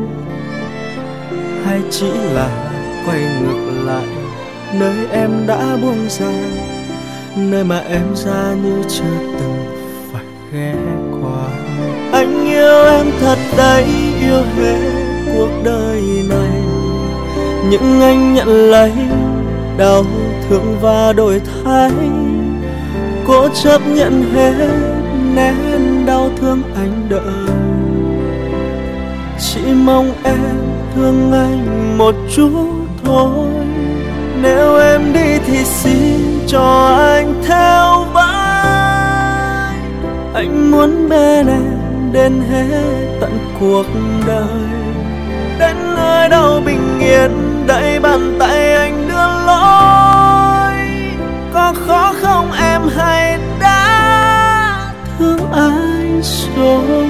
hay chỉ là quay ngược lại nơi em đã buông ra, nơi mà em ra như chưa từng phải ghé qua. Anh yêu em thật đấy, yêu hết cuộc đời này, nhưng anh nhận lấy đau thương và đổi thay, cố chấp nhận hết nén đau thương anh đợi. Chỉ mong em thương anh một chút thôi, nếu em đi thì xin cho anh theo vai. Anh muốn bên em đến hết tận cuộc đời, đến nơi đâu bình yên đẩy bàn tay anh đưa lối. Có khó không em hay đã thương ai rồi?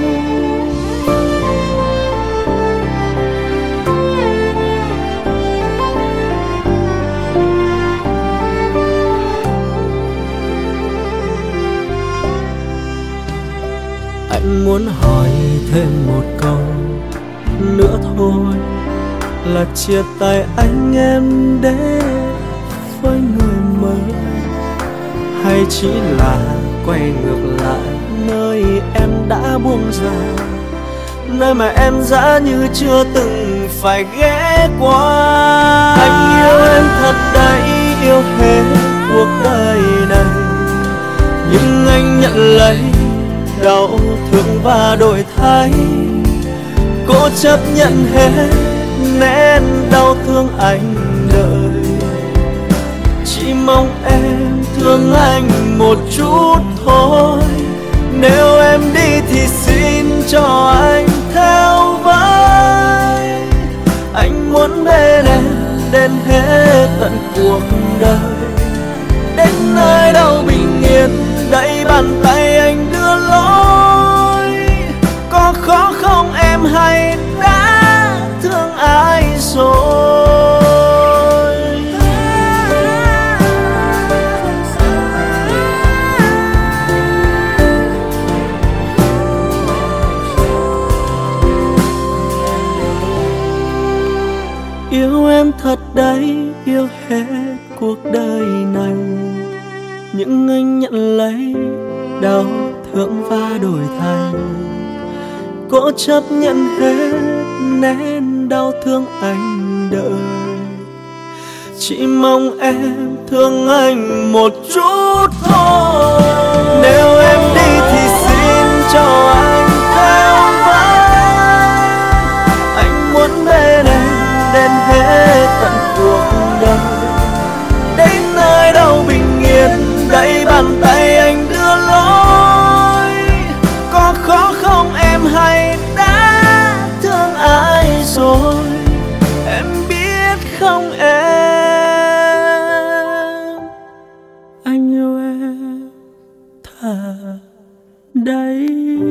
Anh muốn hỏi thêm một câu nữa thôi là chia tay anh em để với người mới, hay chỉ là quay ngược lại nơi em đã buông ra, nơi mà em dã như chưa từng phải ghé qua. Anh yêu em thật đấy, yêu hết cuộc đời này, nhưng anh nhận lấy đau thương và đổi thay, cố chấp nhận hết nén đau thương anh đợi. Chỉ mong em thương anh một chút thôi, nếu em đi thì xin cho anh theo vai. Anh muốn bên em đến hết tận cuộc đời, đến nơi đâu bình yên đẩy bàn tay anh đưa lối. Có khó không em hay đã thương ai rồi? Yêu em thật đấy, yêu hết cuộc đời này, nhưng anh nhận lấy đau thương và đổi thay, cố chấp nhận hết nén đau thương anh đợi. Chỉ mong em thương anh một chút thôi, nếu em đi thì xin cho anh theo vai. Anh muốn bên em đến hết tận cuộc đời, đến nơi đâu bình yên đẩy bàn tay anh đưa lối. Có khó không em hay đã thương ai rồi? Em biết không em, anh yêu em thật đấy.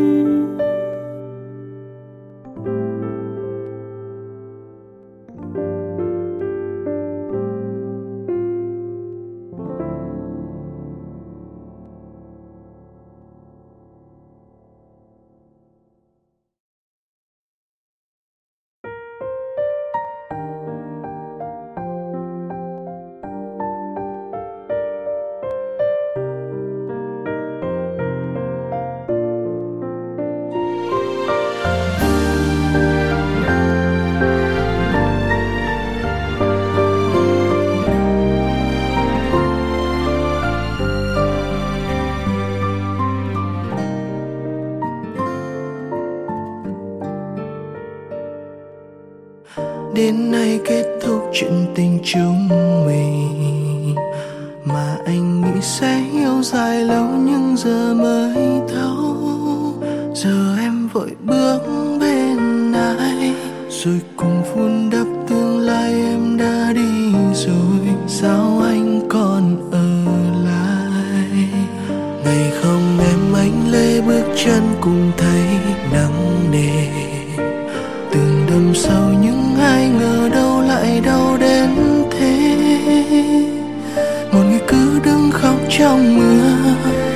Đến nay kết thúc chuyện tình chúng mình, mà anh nghĩ sẽ yêu dài lâu nhưng giờ mới thấu. Giờ em vội bước bên ai, rồi cùng vun đắp tương lai em đã đi rồi. Sao anh còn ở lại? Ngày không em anh lê bước chân cùng thấy nắng nề. Từng đêm sau những ai ngờ đâu lại đau đến thế. Một người cứ đứng khóc trong mưa, một người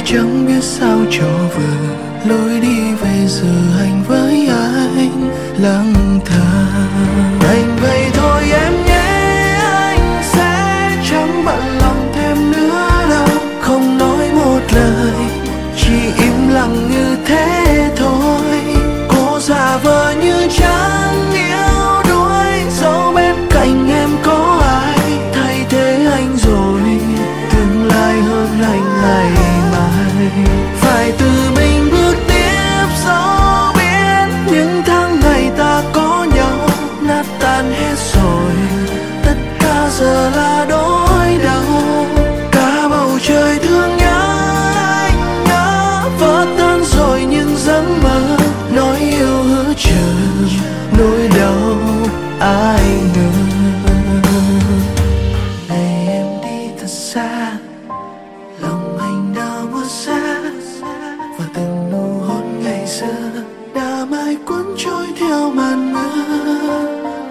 chẳng biết sao cho vừa. Lối đi về giờ anh với anh lặng thầm. Đành vậy thôi em nhé, anh sẽ chẳng bận lòng thêm nữa đâu. Không nói một lời, chỉ im lặng như thế thôi. Cố giả vờ như chẳng yêu đuối, dẫu bên cạnh em có ai thay thế anh rồi. Tương lai hơn anh ngày mai, phải tự mình bước tiếp dẫu biết những tháng ngày ta có nhau nát tan hết rồi. Tất cả giờ là đỗi đau, cả bầu trời thương nhớ anh nhớ. Vỡ tan rồi những giấc mơ, nói yêu hứa chờ nỗi đau ai ngờ. Ngày em đi thật xa, lòng anh đã buốt giá, và từng nụ hôn ngày xưa đã mãi cuốn trôi theo màn mưa.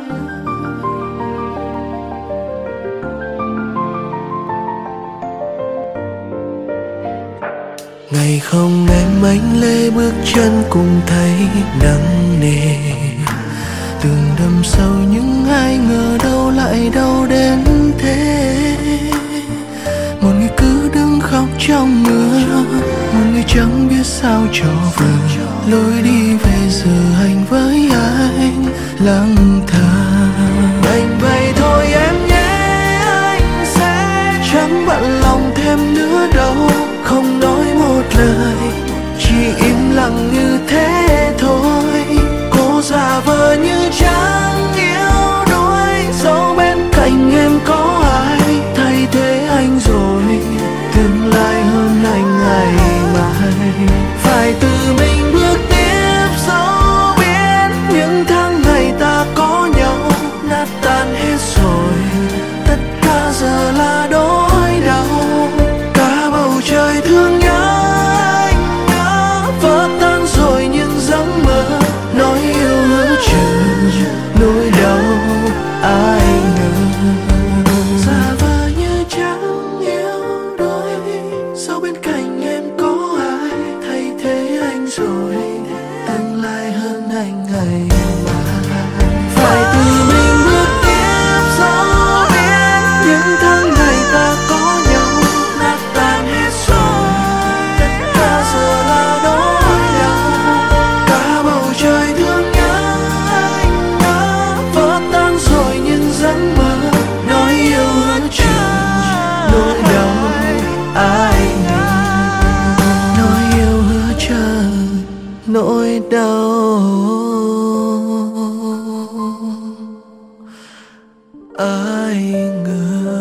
Ngày không em anh lê bước chân cùng thấy nặng nề. Từng đâm sâu nhưng ai ngờ đâu lại đau đến thế. Một người cứ đứng khóc trong mưa, một người chẳng biết sao cho vừa. Lối đi về giờ anh với anh lặng thầm. Đành vậy thôi em nhé, anh sẽ chẳng bận lòng thêm nữa đâu. Không nói một lời, chỉ im lặng như thế thôi. Cố giả vờ như chẳng yêu đuối, dẫu bên cạnh em có ai thay thế anh rồi. Tương lai hơn anh ngày mai, phải tự mình bước tiếp dẫu biết những tháng ngày ta có nhau nát tan hết rồi. Tất cả giờ là đỗi đau, cả bầu trời thương nhớ anh nhớ. Vỡ tan rồi những giấc mơ, nói yêu hứa chờ nỗi đau ai ngờ. Giả vờ như chẳng yêu đuối, dẫu bên cạnh em có ai thay thế anh rồi. Tương lai hơn anh ngày mai, phải tự mình bước tiếp dẫu biết những tháng ngày ta có nhau nát tan hết rồi. Tất cả giờ là đỗi đau, cả bầu trời thương nhớ anh nhớ. Vỡ tan rồi những giấc mơ, nói yêu hứa chờ nỗi đau ai ngờ. Nói yêu hứa chờ nỗi đau ai ngờ.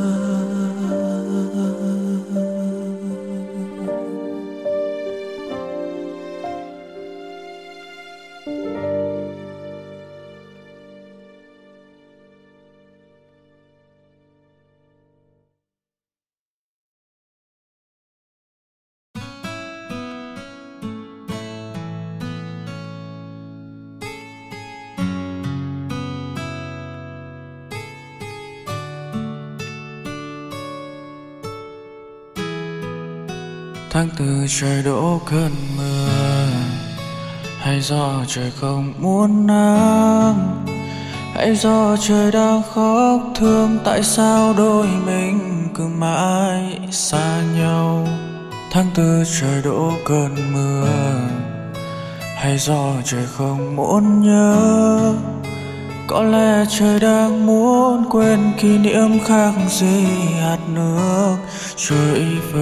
Tháng tư trời đổ cơn mưa, hay do trời không muốn nắng, hay do trời đang khóc thương tại sao đôi mình cứ mãi xa nhau. Tháng tư trời đổ cơn mưa, hay do trời không muốn nhớ, có lẽ trời đang muốn quên kỷ niệm khác gì hạt nước trôi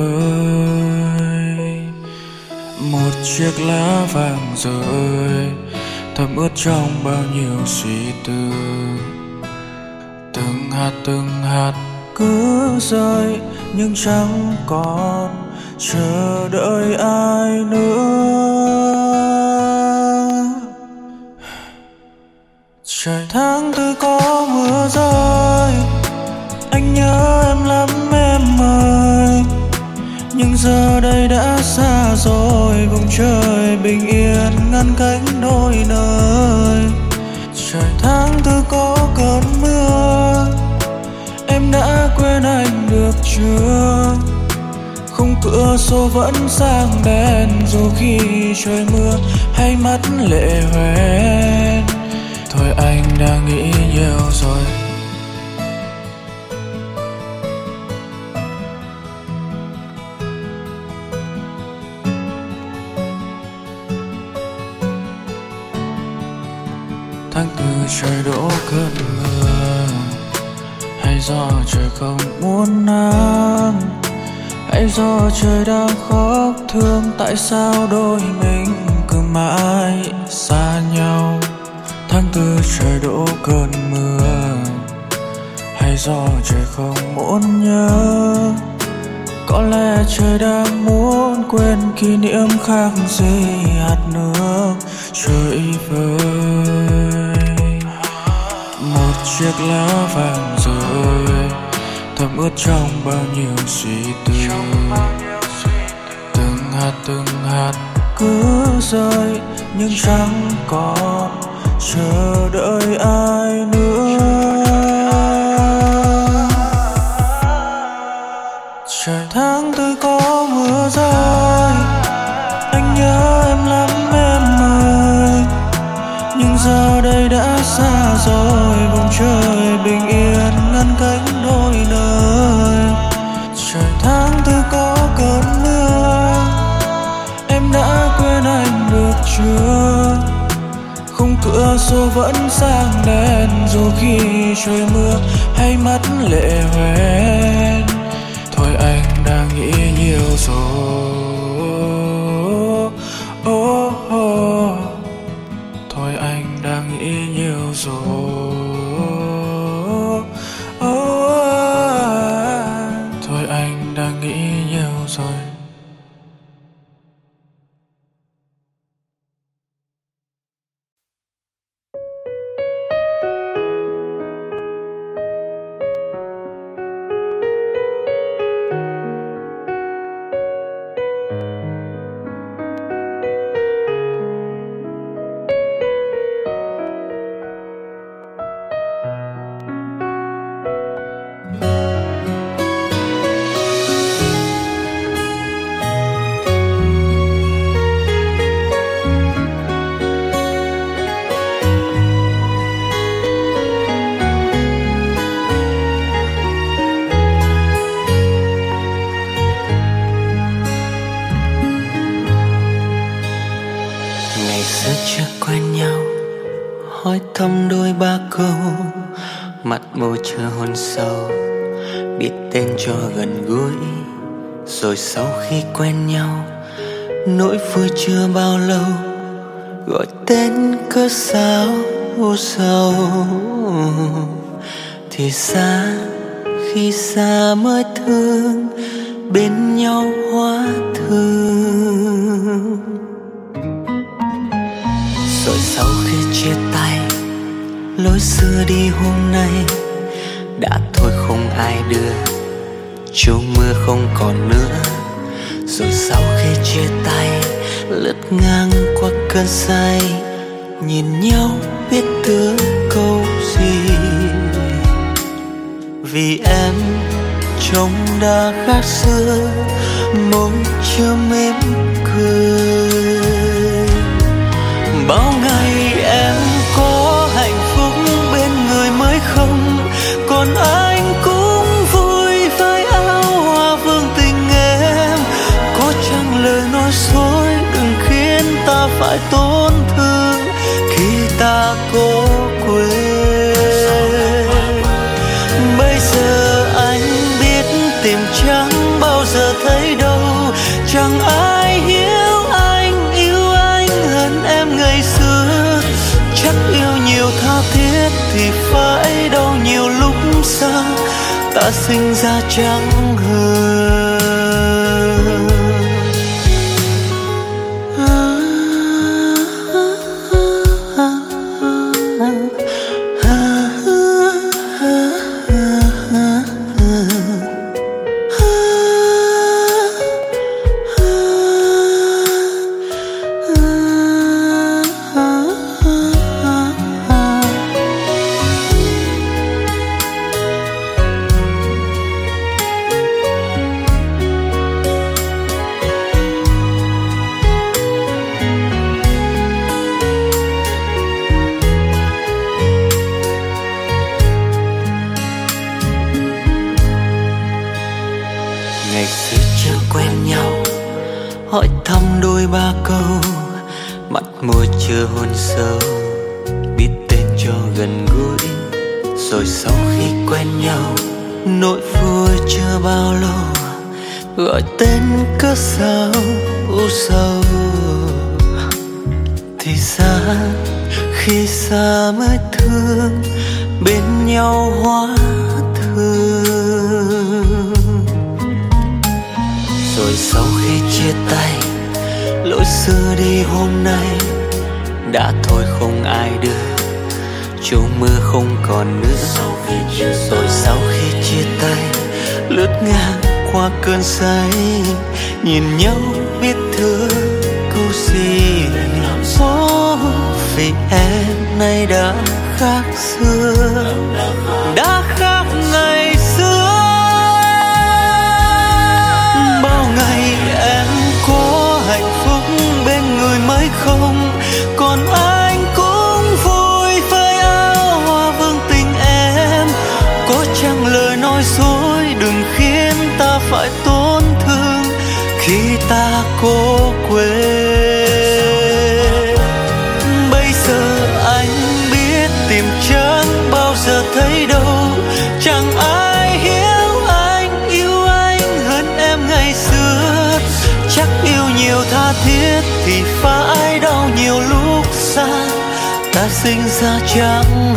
vơi. Một chiếc lá vàng rơi thấm ướt trong bao nhiêu suy tư. Từng hạt cứ rơi nhưng chẳng còn chờ đợi ai nữa. Trời tháng tư có mưa rơi, anh nhớ em lắm em ơi. Nhưng giờ đây đã xa rồi, vùng trời bình yên ngăn cách đôi nơi. Trời tháng tư có cơn mưa, em đã quên anh được chưa? Không cửa sổ vẫn sáng đèn dù khi trời mưa hay mắt lệ hoen. Thôi anh đang nghĩ nhiều rồi. Tháng tư trời đổ cơn mưa, hay do trời không muốn nắng, hay do trời đang khóc thương tại sao đôi mình cứ mãi xa nhau. Tháng tư trời đổ cơn mưa, hay do trời không muốn nhớ, có lẽ trời đang muốn quên kỷ niệm khác gì hạt nước trôi vơi. Một chiếc lá vàng rơi thấm ướt trong bao nhiêu suy tư, từng hạt cứ rơi nhưng chẳng còn chờ đợi ai nữa. Trời tháng tư có mưa rơi, anh nhớ em lắm em ơi, nhưng giờ đây đã xa rồi. Vùng trời bình yên ngăn cách đôi nơi. Trời tháng tư có cơn mưa, em đã quên anh được chưa? Khung cửa sổ vẫn sáng đèn dù khi trời mưa hay mắt lệ hoen. Thôi anh đang nghĩ nhiều rồi. Thôi anh đang nghĩ nhiều rồi. Thôi anh đang nghĩ nhiều rồi. hỏi thăm đôi ba câu, mặt môi chưa hôn sâu, biết tên cho gần gũi. Rồi sau khi quen nhau, nỗi vui chưa bao lâu, gọi tên cớ sao sầu. Thì xa khi xa mới thương, bên nhau hóa thương. Rồi sau khi chia tay, lối xưa đi hôm nay đã thôi không ai đưa, chiều mưa không còn nữa. Rồi sau khi chia tay, lướt ngang qua cơn say, nhìn nhau biết tương câu gì. Vì em trông đã khác xưa, môi chưa mỉm cười. Bao ngày em có hạnh phúc bên người mới không, còn anh cũng vui với áo hoa vương tình em. Có chăng lời nói dối đừng khiến ta phải tổn thương khi ta cố quên. Bây giờ anh biết tìm chẳng bao giờ thấy đâu, chẳng ai hiểu anh, yêu anh hơn em ngày xưa. Chắc yêu nhiều tha thiết thì phải đâu, nhiều lúc xa ta sinh ra chẳng hờn. đôi ba câu, mặt môi chưa hôn sâu, biết tên cho gần gũi. Rồi sau khi quen nhau, nỗi vui chưa bao lâu, gọi tên cớ sao u sầu. Thì ra khi xa mới thương, bên nhau hóa thương. Rồi sau khi chia tay, lỗi xưa đi hôm nay đã thôi không ai đưa, chỗ mưa không còn nữa. Rồi sau khi chia tay, lướt ngang qua cơn say, nhìn nhau biết thương câu gì. Ô, vì em nay đã khác xưa, đã khác ngày xưa. Bao ngày em có hạnh phúc bên người mấy không, còn anh cũng vui với áo hoa vương tình em. Có chăng lời nói dối đừng khiến ta phải tổn thương khi ta cố quên. Bây giờ anh biết tìm chẳng bao giờ thấy đâu, chẳng ai hiểu anh yêu anh hơn em ngày xưa. Chắc yêu nhiều tha thiết thì phải đau nhiều lúc xa, ta sinh ra chẳng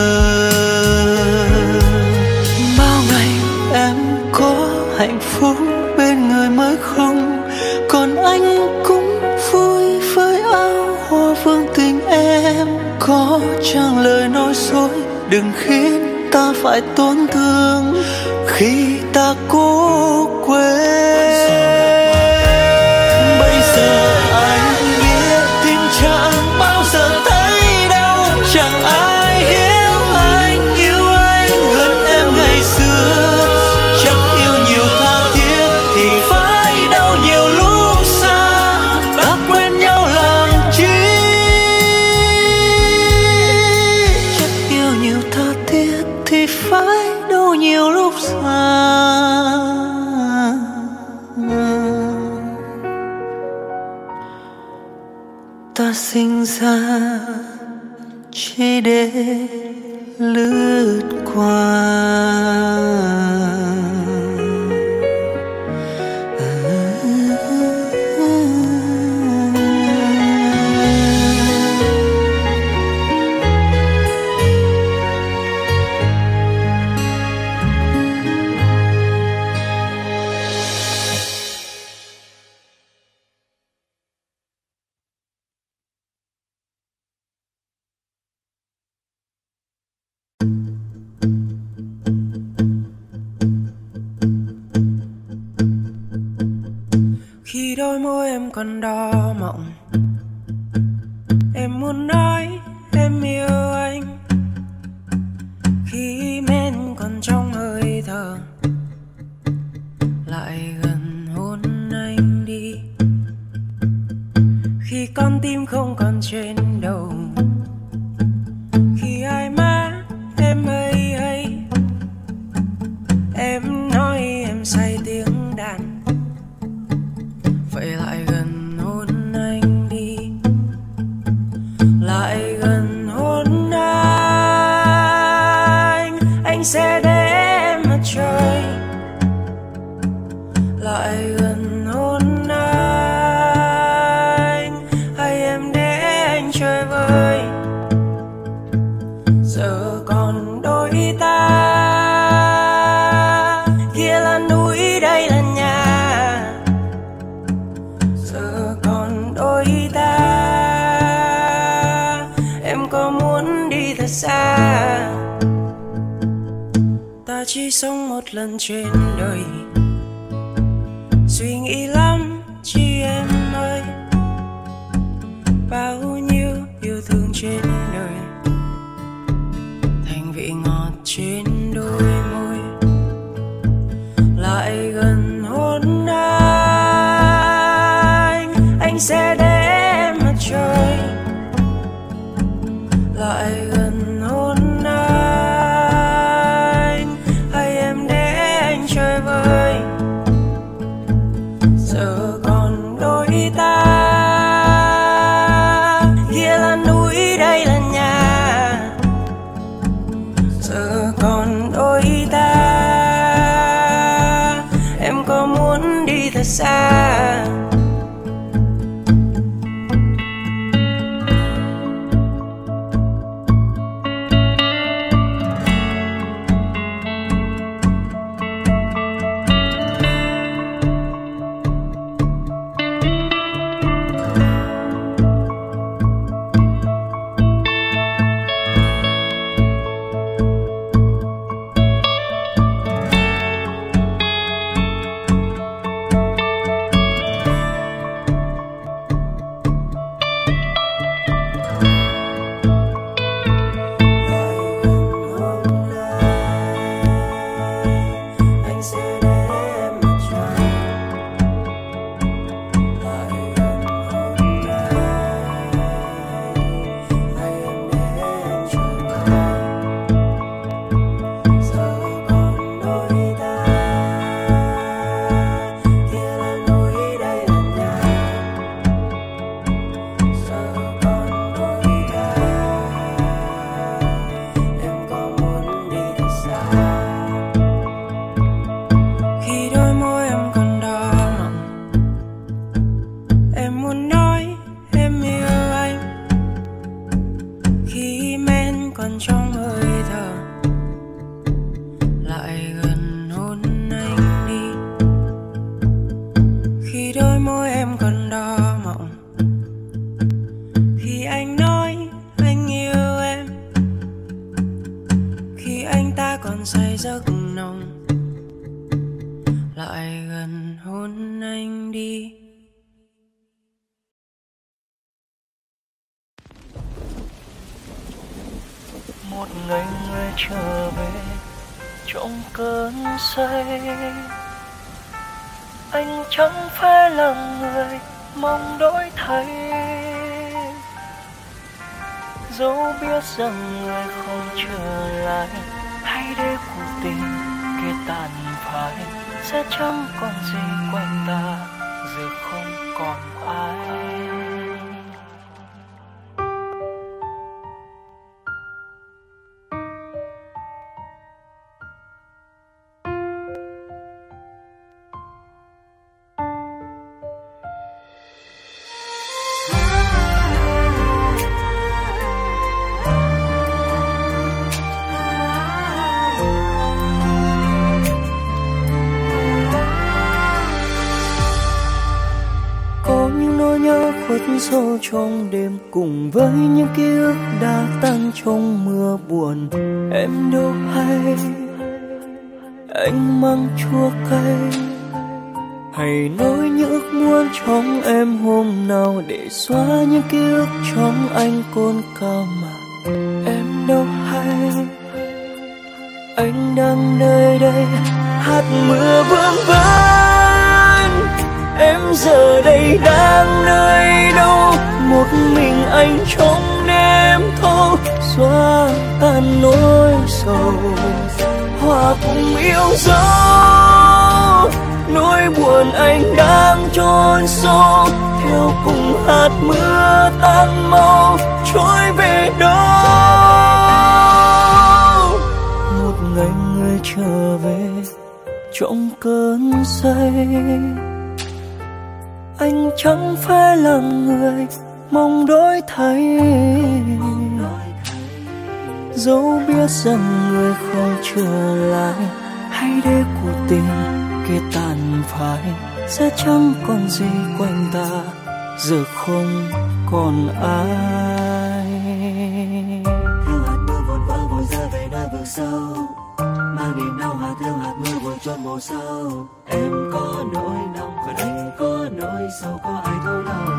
hơn. Bao ngày em có hạnh phúc bên người mới không, còn anh cũng vui với áo hoa vương tình em. Có chăng lời nói dối đừng khiến ta phải tổn thương khi ta cố quên. Bây giờ anh biết tim chẳng bao giờ thấy đau, chẳng ai hiểu anh yêu anh hơn em ngày xưa. Chắc yêu nhiều tha thiết thì phải đau nhiều lúc xa, ta quên nhau làm chi. Chắc yêu nhiều tha thiết thì phải đau nhiều lúc xa. Ta sinh ra chỉ để lướt qua. Khi đôi môi em còn đỏ mọng, em muốn nói em yêu anh. Khi men còn trong hơi thở, lại gần hôn anh đi. Khi con tim không còn trên đầu, khi ai má em ơi ấy, em nói em say tiếng đàn. Vậy lại gần hôn anh đi, lại gần hôn anh sẽ để em mặt trời. Lại gần hôn anh, hay em để anh chơi vơi. Giờ còn đôi ta, kia là núi đây là nhà. Giờ còn đôi ta, em có muốn đi thật xa? Ta chỉ sống một lần trên đời, suy nghĩ lắm chi em ơi. Bao nhiêu yêu thương trên đời, thành vị ngọt trên đôi môi. Lại gần hôn anh sẽ để em mặt trời. Lại gần hôn anh, hay em để anh chơi vơi. Giờ còn đôi ta, vẫn trong hơi thở, lại gần hôn anh đi. Khi đôi môi em còn đỏ mọng, khi anh nói anh yêu em, khi anh ta còn say giấc nồng, lại gần hôn anh đi. Một ngày người trở về trong cơn say, anh chẳng phải là người mong đổi thay, dẫu biết rằng người không trở lại, hãy để cuộc tình kia tàn phai, sẽ chẳng còn gì quanh ta, giờ không còn ai. Khuất sâu trong đêm cùng với những ký ức đã tan trong mưa buồn. Em đâu hay anh mang chua cay, hay nỗi những ước muốn trong em hôm nào để xóa những ký ức trong anh cồn cao mà. Em đâu hay anh đang nơi đây hạt mưa vương vấn. Em giờ đây đang nơi đâu, một mình anh trong đêm thâu, xóa tan nỗi sầu, hòa cùng yêu dấu. Nỗi buồn anh đang chôn sâu, theo cùng hạt mưa tan mau, trôi về đâu. Một ngày người trở về trong cơn say, anh chẳng phải là người mong đổi thay, dẫu biết rằng người không trở lại, hãy để cuộc tình kia tàn phai, sẽ chẳng còn gì quanh ta, giờ không còn ai. Theo hạt mưa vụn vỡ vội rơi về nơi vực sâu, mang niềm đau hạt theo hạt mưa vụn chôn mồ sâu. Em có nỗi lòng còn anh có nỗi sâu, có ai thấu lòng.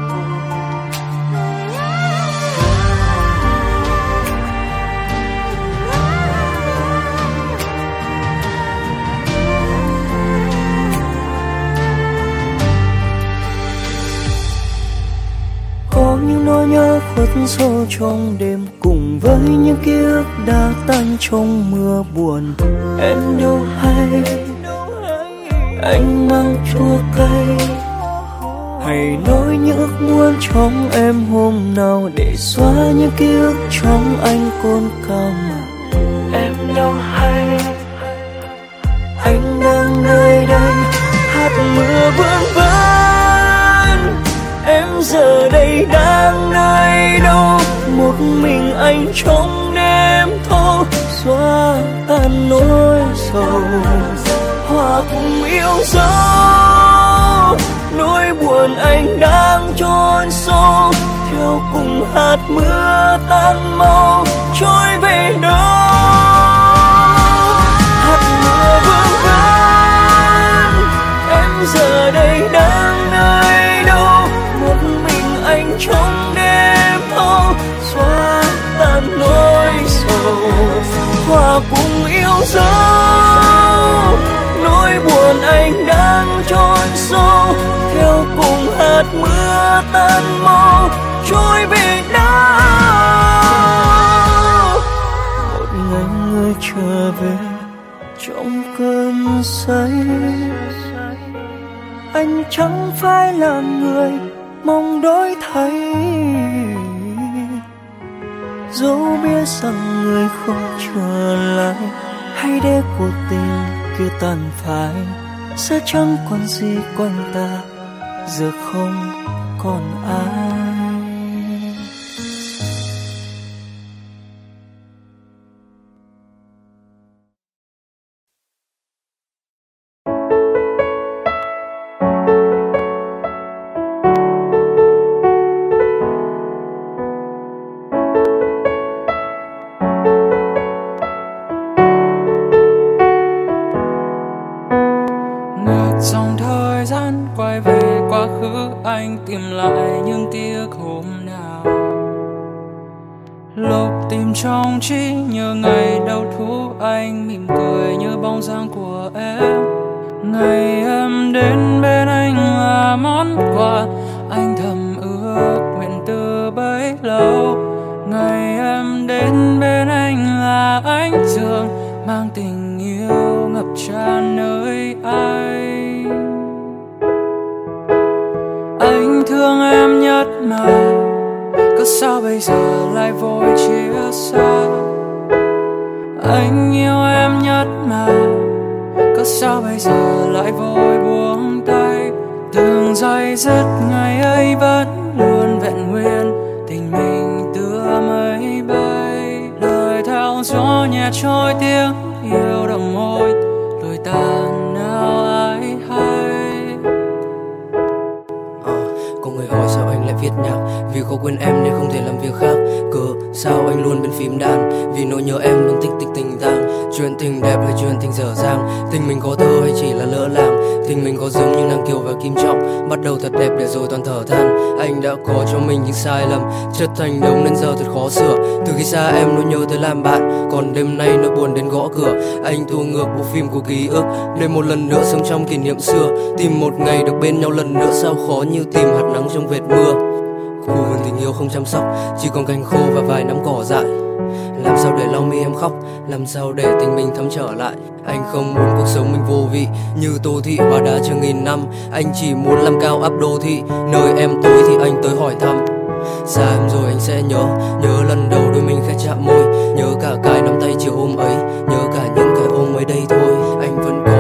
Có những nỗi nhớ khuất sâu trong đêm cùng với những ký ức đã tan trong mưa buồn. Em đâu hay anh mang chua cay, hay nỗi những ước muốn trong em hôm nào để xóa những ký ức trong anh cồn cao mà. Em đâu hay anh đang nơi đây hạt mưa vương vấn. Em giờ đây đang nơi đâu, một mình anh trong đêm thâu, xóa tan nỗi sầu, hòa cùng yêu dấu. Nỗi buồn anh đang chôn sâu, theo cùng hạt mưa tan mau, trôi về đâu. Hạt mưa vương vấn. Em giờ đây đang nơi đâu, một mình anh trong đêm thâu, xóa tan nỗi sầu, hòa cùng yêu dấu. Nỗi buồn anh đang chôn sâu, theo cùng hạt mưa tan mau, trôi về đâu. Một ngày người trở về trong cơn say, anh chẳng phải là người mong đổi thay, dẫu biết rằng người không trở lại, hãy để cuộc tình kia tàn phai, sẽ chẳng còn gì quanh ta, giờ không còn ai. tiếc hôm nào. Lúc tìm trong trí nhớ ngày đầu thu anh mỉm cười như bóng dáng của em. Ngày em đến bên anh là món quà anh thầm ước nguyện từ bấy lâu. Ngày em đến bên anh là ánh dương mang tình yêu ngập tràn nơi anh. Anh thương em nhất mà cớ sao bây giờ lại vội chia xa. Anh yêu em nhất mà cớ sao bây giờ lại vội buông tay. Từng giây dứt ngày ấy vẫn luôn vẹn nguyên, tình mình tựa mây bay. Lời theo gió nhẹ trôi tiếng yêu đồng môi, đôi ta nào ai hay. Có người hỏi sao anh lại viết nhạc, vì có quên em nên không thể làm việc khác. Cớ sao anh luôn bên phím đàn, vì nỗi nhớ em luôn tích tích tình tang. Chuyện tình đẹp hay chuyện tình dở dang, tình mình có thơ hay chỉ là lỡ làng. Tình mình có giống như Nam Kiều và Kim Trọng, bắt đầu thật đẹp để rồi toàn thở than. Anh đã có cho mình những sai lầm, chất thành đống nên giờ thật khó sửa. Từ khi xa em nỗi nhớ tới làm bạn, còn đêm nay nỗi buồn đến gõ cửa. Anh tua ngược bộ phim của ký ức để một lần nữa sống trong kỷ niệm xưa. Tìm một ngày được bên nhau lần nữa sao khó như tìm hạt nắng trong vệt mưa. Khu vườn tình yêu không chăm sóc, chỉ còn cành khô và vài nắm cỏ dại. Làm sao để lau mi em khóc, làm sao để tình mình thấm trở lại. Anh không muốn cuộc sống mình vô vị như Tô Thị Hóa Đá chưa nghìn năm. Anh chỉ muốn làm cao áp đô thị, nơi em tối thì anh tới hỏi thăm. Xa em rồi anh sẽ nhớ, nhớ lần đầu đôi mình khẽ chạm môi. Nhớ cả cái nắm tay chiều hôm ấy, nhớ cả những cái ôm mới đây thôi. Anh vẫn có